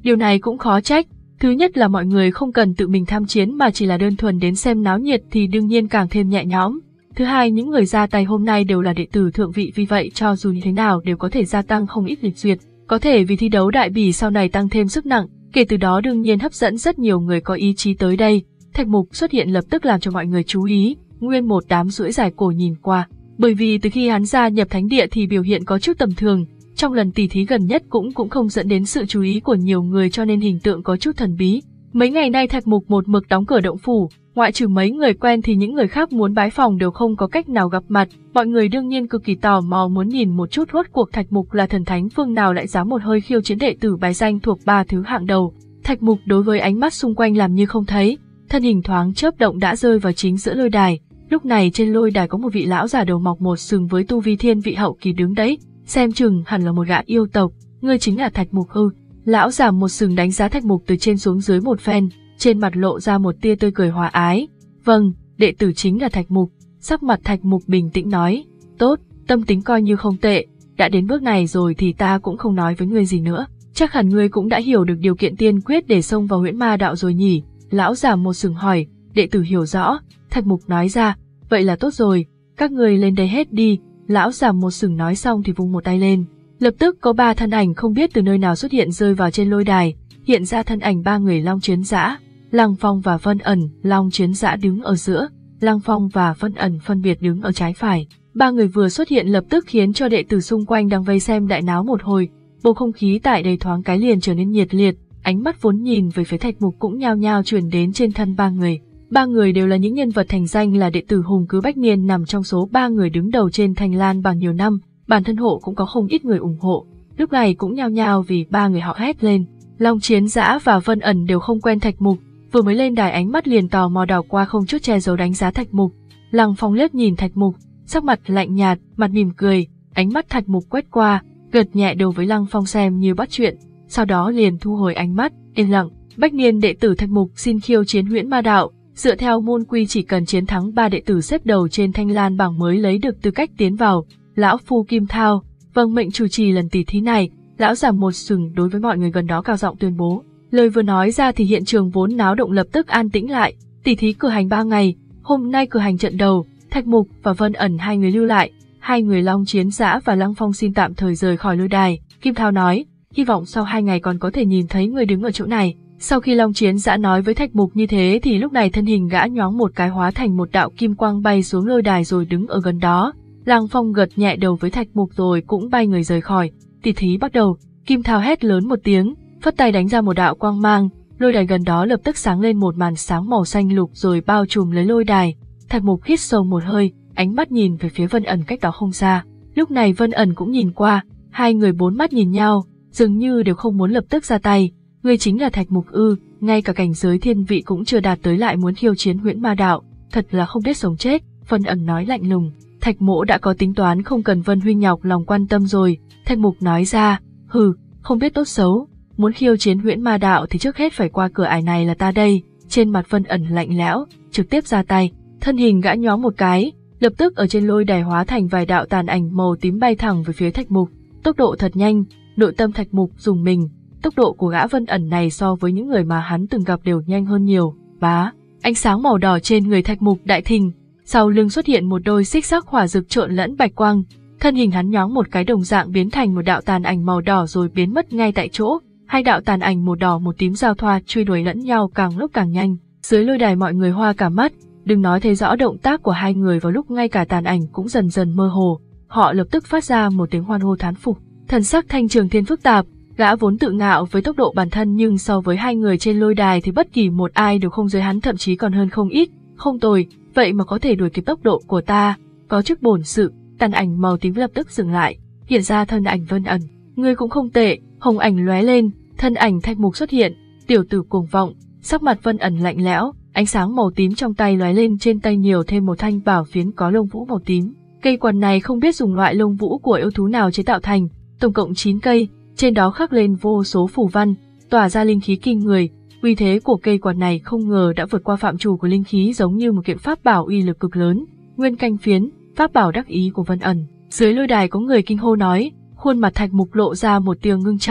Điều này cũng khó trách, thứ nhất là mọi người không cần tự mình tham chiến mà chỉ là đơn thuần đến xem náo nhiệt thì đương nhiên càng thêm nhẹ nhõm. Thứ hai, những người ra tay hôm nay đều là đệ tử thượng vị, vì vậy cho dù như thế nào đều có thể gia tăng không ít lịch duyệt, có thể vì thi đấu đại bỉ sau này tăng thêm sức nặng, kể từ đó đương nhiên hấp dẫn rất nhiều người có ý chí tới đây. Thạch Mục xuất hiện lập tức làm cho mọi người chú ý, nguyên một đám duỗi dài cổ nhìn qua, bởi vì từ khi hắn gia nhập thánh địa thì biểu hiện có chút tầm thường, trong lần tỉ thí gần nhất cũng cũng không dẫn đến sự chú ý của nhiều người cho nên hình tượng có chút thần bí. Mấy ngày nay Thạch Mục một mực đóng cửa động phủ, ngoại trừ mấy người quen thì những người khác muốn bái phòng đều không có cách nào gặp mặt, mọi người đương nhiên cực kỳ tò mò muốn nhìn một chút rốt cuộc Thạch Mục là thần thánh phương nào lại dám một hơi khiêu chiến đệ tử bài danh thuộc ba thứ hạng đầu. Thạch Mục đối với ánh mắt xung quanh làm như không thấy, thân hình thoáng chớp động đã rơi vào chính giữa lôi đài. Lúc này trên lôi đài có một vị lão già đầu mọc một sừng với tu vi thiên vị hậu kỳ đứng đấy, xem chừng hẳn là một gã yêu tộc. Ngươi chính là Thạch Mục ư? Lão già một sừng đánh giá Thạch Mục từ trên xuống dưới một phen, trên mặt lộ ra một tia tươi cười hòa ái. Vâng, đệ tử chính là Thạch Mục. Sắc mặt Thạch Mục bình tĩnh nói, tốt, tâm tính coi như không tệ, đã đến bước này rồi thì ta cũng không nói với ngươi gì nữa. Chắc hẳn ngươi cũng đã hiểu được điều kiện tiên quyết để xông vào huyễn ma đạo rồi nhỉ? Lão già một sừng hỏi. Đệ tử hiểu rõ. Thạch Mục nói ra, vậy là tốt rồi, các ngươi lên đây hết đi. Lão già một sừng nói xong thì vung một tay lên, lập tức có ba thân ảnh không biết từ nơi nào xuất hiện rơi vào trên lôi đài, hiện ra thân ảnh ba người Long Chiến Dã, Lăng Phong và Vân Ẩn. Long Chiến Dã đứng ở giữa, Lăng Phong và Vân Ẩn phân biệt đứng ở trái phải. Ba người vừa xuất hiện lập tức khiến cho đệ tử xung quanh đang vây xem đại náo một hồi, bầu không khí tại đây thoáng cái liền trở nên nhiệt liệt, ánh mắt vốn nhìn về phía Thạch Mục cũng nhao nhao chuyển đến trên thân ba người. Ba người đều là những nhân vật thành danh, là đệ tử Hùng Cứ Bách Niên, nằm trong số ba người đứng đầu trên Thanh Lan bảng nhiều năm, bản thân hộ cũng có không ít người ủng hộ. Lúc này cũng nhao nhao vì ba người họ hét lên. Long Chiến Dã và Vân Ẩn đều không quen Thạch Mục, vừa mới lên đài ánh mắt liền tò mò đảo qua không chút che giấu đánh giá Thạch Mục. Lăng Phong liếc nhìn Thạch Mục, sắc mặt lạnh nhạt, mặt mỉm cười, ánh mắt Thạch Mục quét qua, gật nhẹ đầu với Lăng Phong xem như bắt chuyện, sau đó liền thu hồi ánh mắt, yên lặng. Bách Niên đệ tử Thạch Mục xin khiêu chiến huyễn ma đạo. Dựa theo môn quy chỉ cần chiến thắng ba đệ tử xếp đầu trên Thanh Lan bảng mới lấy được tư cách tiến vào. Lão phu Kim Thao, vâng mệnh chủ trì lần tỷ thí này. Lão già một sừng đối với mọi người gần đó cao giọng tuyên bố. Lời vừa nói ra thì hiện trường vốn náo động lập tức an tĩnh lại. Tỷ thí cử hành ba ngày, hôm nay cử hành trận đầu, Thạch Mục và Vân Ẩn hai người lưu lại, hai người Long Chiến Dã và Lăng Phong xin tạm thời rời khỏi lôi đài. Kim Thao nói, hy vọng sau hai ngày còn có thể nhìn thấy người đứng ở chỗ này. Sau khi Long Chiến Dã nói với Thạch Mục như thế thì lúc này thân hình gã nhoáng một cái hóa thành một đạo kim quang bay xuống lôi đài rồi đứng ở gần đó. Lăng Phong gật nhẹ đầu với Thạch Mục rồi cũng bay người rời khỏi. Tỷ thí bắt đầu. Kim Thao hét lớn một tiếng, phất tay đánh ra một đạo quang mang, lôi đài gần đó lập tức sáng lên một màn sáng màu xanh lục rồi bao trùm lấy lôi đài. Thạch Mục hít sâu một hơi, ánh mắt nhìn về phía Vân Ẩn cách đó không xa. Lúc này Vân Ẩn cũng nhìn qua, hai người bốn mắt nhìn nhau, dường như đều không muốn lập tức ra tay. Ngươi chính là Thạch Mục ư? Ngay cả cảnh giới thiên vị cũng chưa đạt tới lại muốn khiêu chiến huyễn ma đạo, thật là không biết sống chết. Vân Ẩn nói lạnh lùng. Thạch Mỗ đã có tính toán, không cần Vân huynh nhọc lòng quan tâm rồi. Thạch Mục nói ra. Hừ, không biết tốt xấu, muốn khiêu chiến huyễn ma đạo thì trước hết phải qua cửa ải này là ta đây. Trên mặt Vân Ẩn lạnh lẽo, trực tiếp ra tay, thân hình gã nhóm một cái, lập tức ở trên lôi đài hóa thành vài đạo tàn ảnh màu tím bay thẳng về phía Thạch Mục. Tốc độ thật nhanh, nội tâm Thạch Mục rùng mình. Tốc độ của gã Vân Ẩn này so với những người mà hắn từng gặp đều nhanh hơn nhiều. Bá, ánh sáng màu đỏ trên người Thạch Mục đại thịnh, sau lưng xuất hiện một đôi xích sắc hỏa rực trộn lẫn bạch quang, thân hình hắn nhoáng một cái đồng dạng biến thành một đạo tàn ảnh màu đỏ rồi biến mất ngay tại chỗ. Hai đạo tàn ảnh một đỏ một tím giao thoa truy đuổi lẫn nhau càng lúc càng nhanh. Dưới lôi đài mọi người hoa cả mắt, đừng nói thấy rõ động tác của hai người vào lúc ngay cả tàn ảnh cũng dần dần mơ hồ. Họ lập tức phát ra một tiếng hoan hô thán phục. Thần sắc Thanh Trường Thiên phức tạp, gã vốn tự ngạo với tốc độ bản thân nhưng so với hai người trên lôi đài thì bất kỳ một ai đều không dưới hắn, thậm chí còn hơn không ít. Không tồi, vậy mà có thể đuổi kịp tốc độ của ta, có chức bổn sự. Tàn ảnh màu tím lập tức dừng lại, hiện ra thân ảnh Vân Ẩn. Ngươi cũng không tệ. Hồng ảnh lóe lên, thân ảnh Thạch Mục xuất hiện. Tiểu tử cuồng vọng. Sắc mặt Vân Ẩn lạnh lẽo, ánh sáng màu tím trong tay lóe lên, trên tay nhiều thêm một thanh bảo phiến có lông vũ màu tím. Cây quần này không biết dùng loại lông vũ của yêu thú nào chế tạo thành, tổng cộng chín cây, trên đó khắc lên vô số phù văn, tỏa ra linh khí kinh người. Uy thế của cây quần này không ngờ đã vượt qua phạm trù của linh khí, giống như một kiện pháp bảo uy lực cực lớn. Nguyên canh phiến, pháp bảo đắc ý của Vân Ẩn. Dưới lôi đài có người kinh hô nói, khuôn mặt Thạch Mục lộ ra một tia ngưng trọng,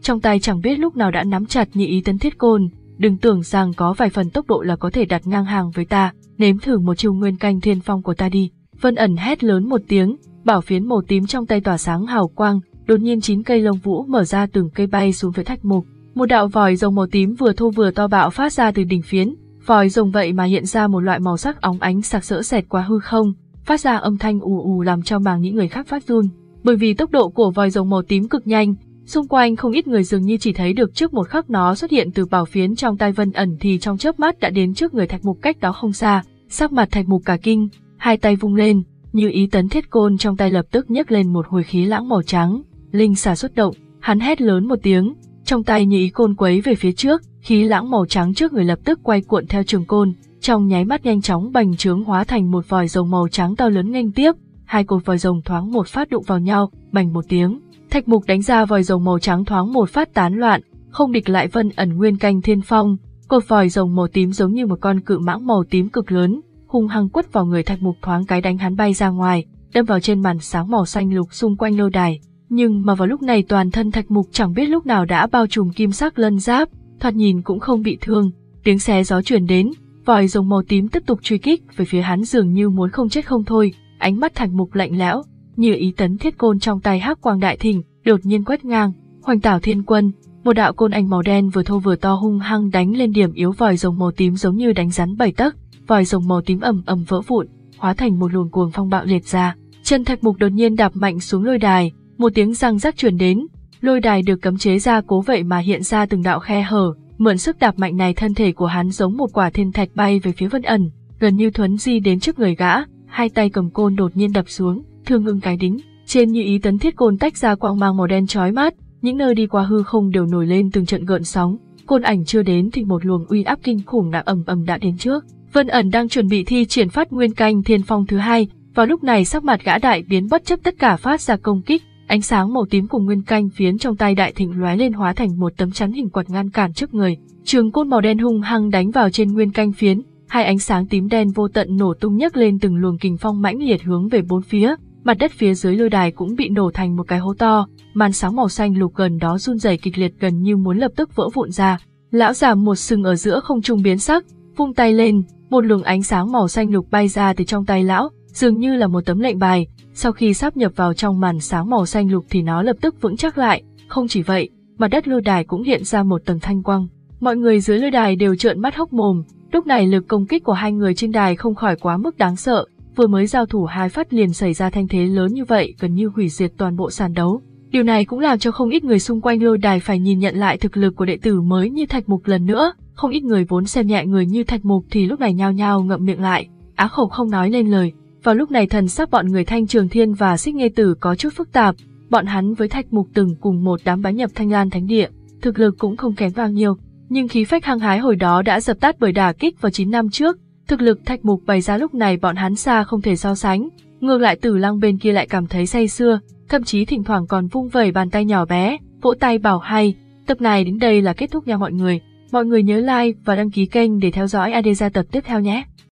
trong tay chẳng biết lúc nào đã nắm chặt Như Ý Tấn Thiết Côn. Đừng tưởng rằng có vài phần tốc độ là có thể đặt ngang hàng với ta, nếm thử một chiêu Nguyên Canh Thiên Phong của ta đi. Vân ẩn hét lớn một tiếng, bảo phiến màu tím trong tay tỏa sáng hào quang, đột nhiên chín cây lông vũ mở ra, từng cây bay xuống phía Thạch Mục. Một đạo vòi rồng màu tím vừa thô vừa to bạo phát ra từ đỉnh phiến, vòi rồng vậy mà hiện ra một loại màu sắc óng ánh sặc sỡ xẹt qua hư không, phát ra âm thanh ù ù làm cho màng những người khác phát run. Bởi vì tốc độ của vòi rồng màu tím cực nhanh, xung quanh không ít người dường như chỉ thấy được trước một khắc nó xuất hiện từ bảo phiến trong tay Vân ẩn thì trong chớp mắt đã đến trước người Thạch Mục cách đó không xa. Sắc mặt Thạch Mục cả kinh, hai tay vung lên, Như Ý Tấn Thiết Côn trong tay lập tức nhấc lên một hồi khí lãng màu trắng, linh xà xuất động, hắn hét lớn một tiếng, trong tay Như Ý Côn quấy về phía trước, khí lãng màu trắng trước người lập tức quay cuộn theo trường côn, trong nháy mắt nhanh chóng bành trướng hóa thành một vòi rồng màu trắng to lớn nghênh tiếp, hai cột vòi rồng thoáng một phát đụng vào nhau, bành một tiếng. Thạch Mục đánh ra vòi rồng màu trắng thoáng một phát tán loạn, không địch lại Vân ẩn Nguyên Canh Thiên Phong, cột vòi rồng màu tím giống như một con cự mãng màu tím cực lớn, hung hăng quất vào người Thạch Mục, thoáng cái đánh hắn bay ra ngoài, đâm vào trên màn sáng màu xanh lục xung quanh lôi đài. Nhưng mà vào lúc này toàn thân Thạch Mục chẳng biết lúc nào đã bao trùm kim sắc lân giáp, thoạt nhìn cũng không bị thương. Tiếng xé gió truyền đến, vòi rồng màu tím tiếp tục truy kích về phía hắn dường như muốn không chết không thôi. Ánh mắt Thạch Mục lạnh lẽo, Như Ý Tấn Thiết Côn trong tay hắc quang đại thịnh, đột nhiên quét ngang, Hoành Tảo Thiên Quân, một đạo côn ảnh màu đen vừa thô vừa to hung hăng đánh lên điểm yếu vòi rồng màu tím giống như đánh rắn bảy tấc, vòi rồng màu tím ầm ầm vỡ vụn, hóa thành một luồng cuồng phong bạo liệt ra. Chân Thạch Mục đột nhiên đạp mạnh xuống lôi đài, một tiếng răng rắc truyền đến, lôi đài được cấm chế ra cố vậy mà hiện ra từng đạo khe hở, mượn sức đạp mạnh này thân thể của hắn giống một quả thiên thạch bay về phía Vân ẩn, gần như thuấn di đến trước người gã, hai tay cầm côn đột nhiên đập xuống, thương ưng cái đính, trên Như Ý Tấn Thiết Côn tách ra quang mang màu đen chói mắt, những nơi đi qua hư không đều nổi lên từng trận gợn sóng, côn ảnh chưa đến thì một luồng uy áp kinh khủng đã ầm ầm đã đến trước. Vân ẩn đang chuẩn bị thi triển phát Nguyên Canh Thiên Phong thứ hai, vào lúc này sắc mặt gã đại biến, bất chấp tất cả phát ra công kích, ánh sáng màu tím cùng Nguyên Canh phiến trong tay đại thịnh lóe lên hóa thành một tấm chắn hình quạt ngăn cản trước người. Trường côn màu đen hung hăng đánh vào trên Nguyên Canh phiến, hai ánh sáng tím đen vô tận nổ tung nhấc lên từng luồng kình phong mãnh liệt hướng về bốn phía, mặt đất phía dưới lôi đài cũng bị nổ thành một cái hố to, màn sáng màu xanh lục gần đó run rẩy kịch liệt gần như muốn lập tức vỡ vụn ra. Lão già một sừng ở giữa không trung biến sắc, vung tay lên, một luồng ánh sáng màu xanh lục bay ra từ trong tay lão, dường như là một tấm lệnh bài, sau khi sáp nhập vào trong màn sáng màu xanh lục thì nó lập tức vững chắc lại, không chỉ vậy, mặt đất lôi đài cũng hiện ra một tầng thanh quang. Mọi người dưới lôi đài đều trợn mắt hốc mồm, lúc này lực công kích của hai người trên đài không khỏi quá mức đáng sợ, vừa mới giao thủ hai phát liền xảy ra thanh thế lớn như vậy, gần như hủy diệt toàn bộ sàn đấu. Điều này cũng làm cho không ít người xung quanh lôi đài phải nhìn nhận lại thực lực của đệ tử mới như Thạch Mục lần nữa, không ít người vốn xem nhẹ người như Thạch Mục thì lúc này nhao nhao ngậm miệng lại, á khẩu không nói lên lời. Vào lúc này thần sắc bọn người Thanh Trường Thiên và Xích Nghê Tử có chút phức tạp, bọn hắn với Thạch Mục từng cùng một đám bái nhập Thanh Lan Thánh Địa, thực lực cũng không kém bao nhiêu, nhưng khí phách hăng hái hồi đó đã dập tắt bởi đả kích vào chín năm trước, thực lực Thạch Mục bày ra lúc này bọn hắn xa không thể so sánh, ngược lại Tử Lăng bên kia lại cảm thấy say sưa, thậm chí thỉnh thoảng còn vung vẩy bàn tay nhỏ bé, vỗ tay bảo hay. Tập này đến đây là kết thúc nha mọi người, mọi người nhớ like và đăng ký kênh để theo dõi a đê gia tập tiếp theo nhé.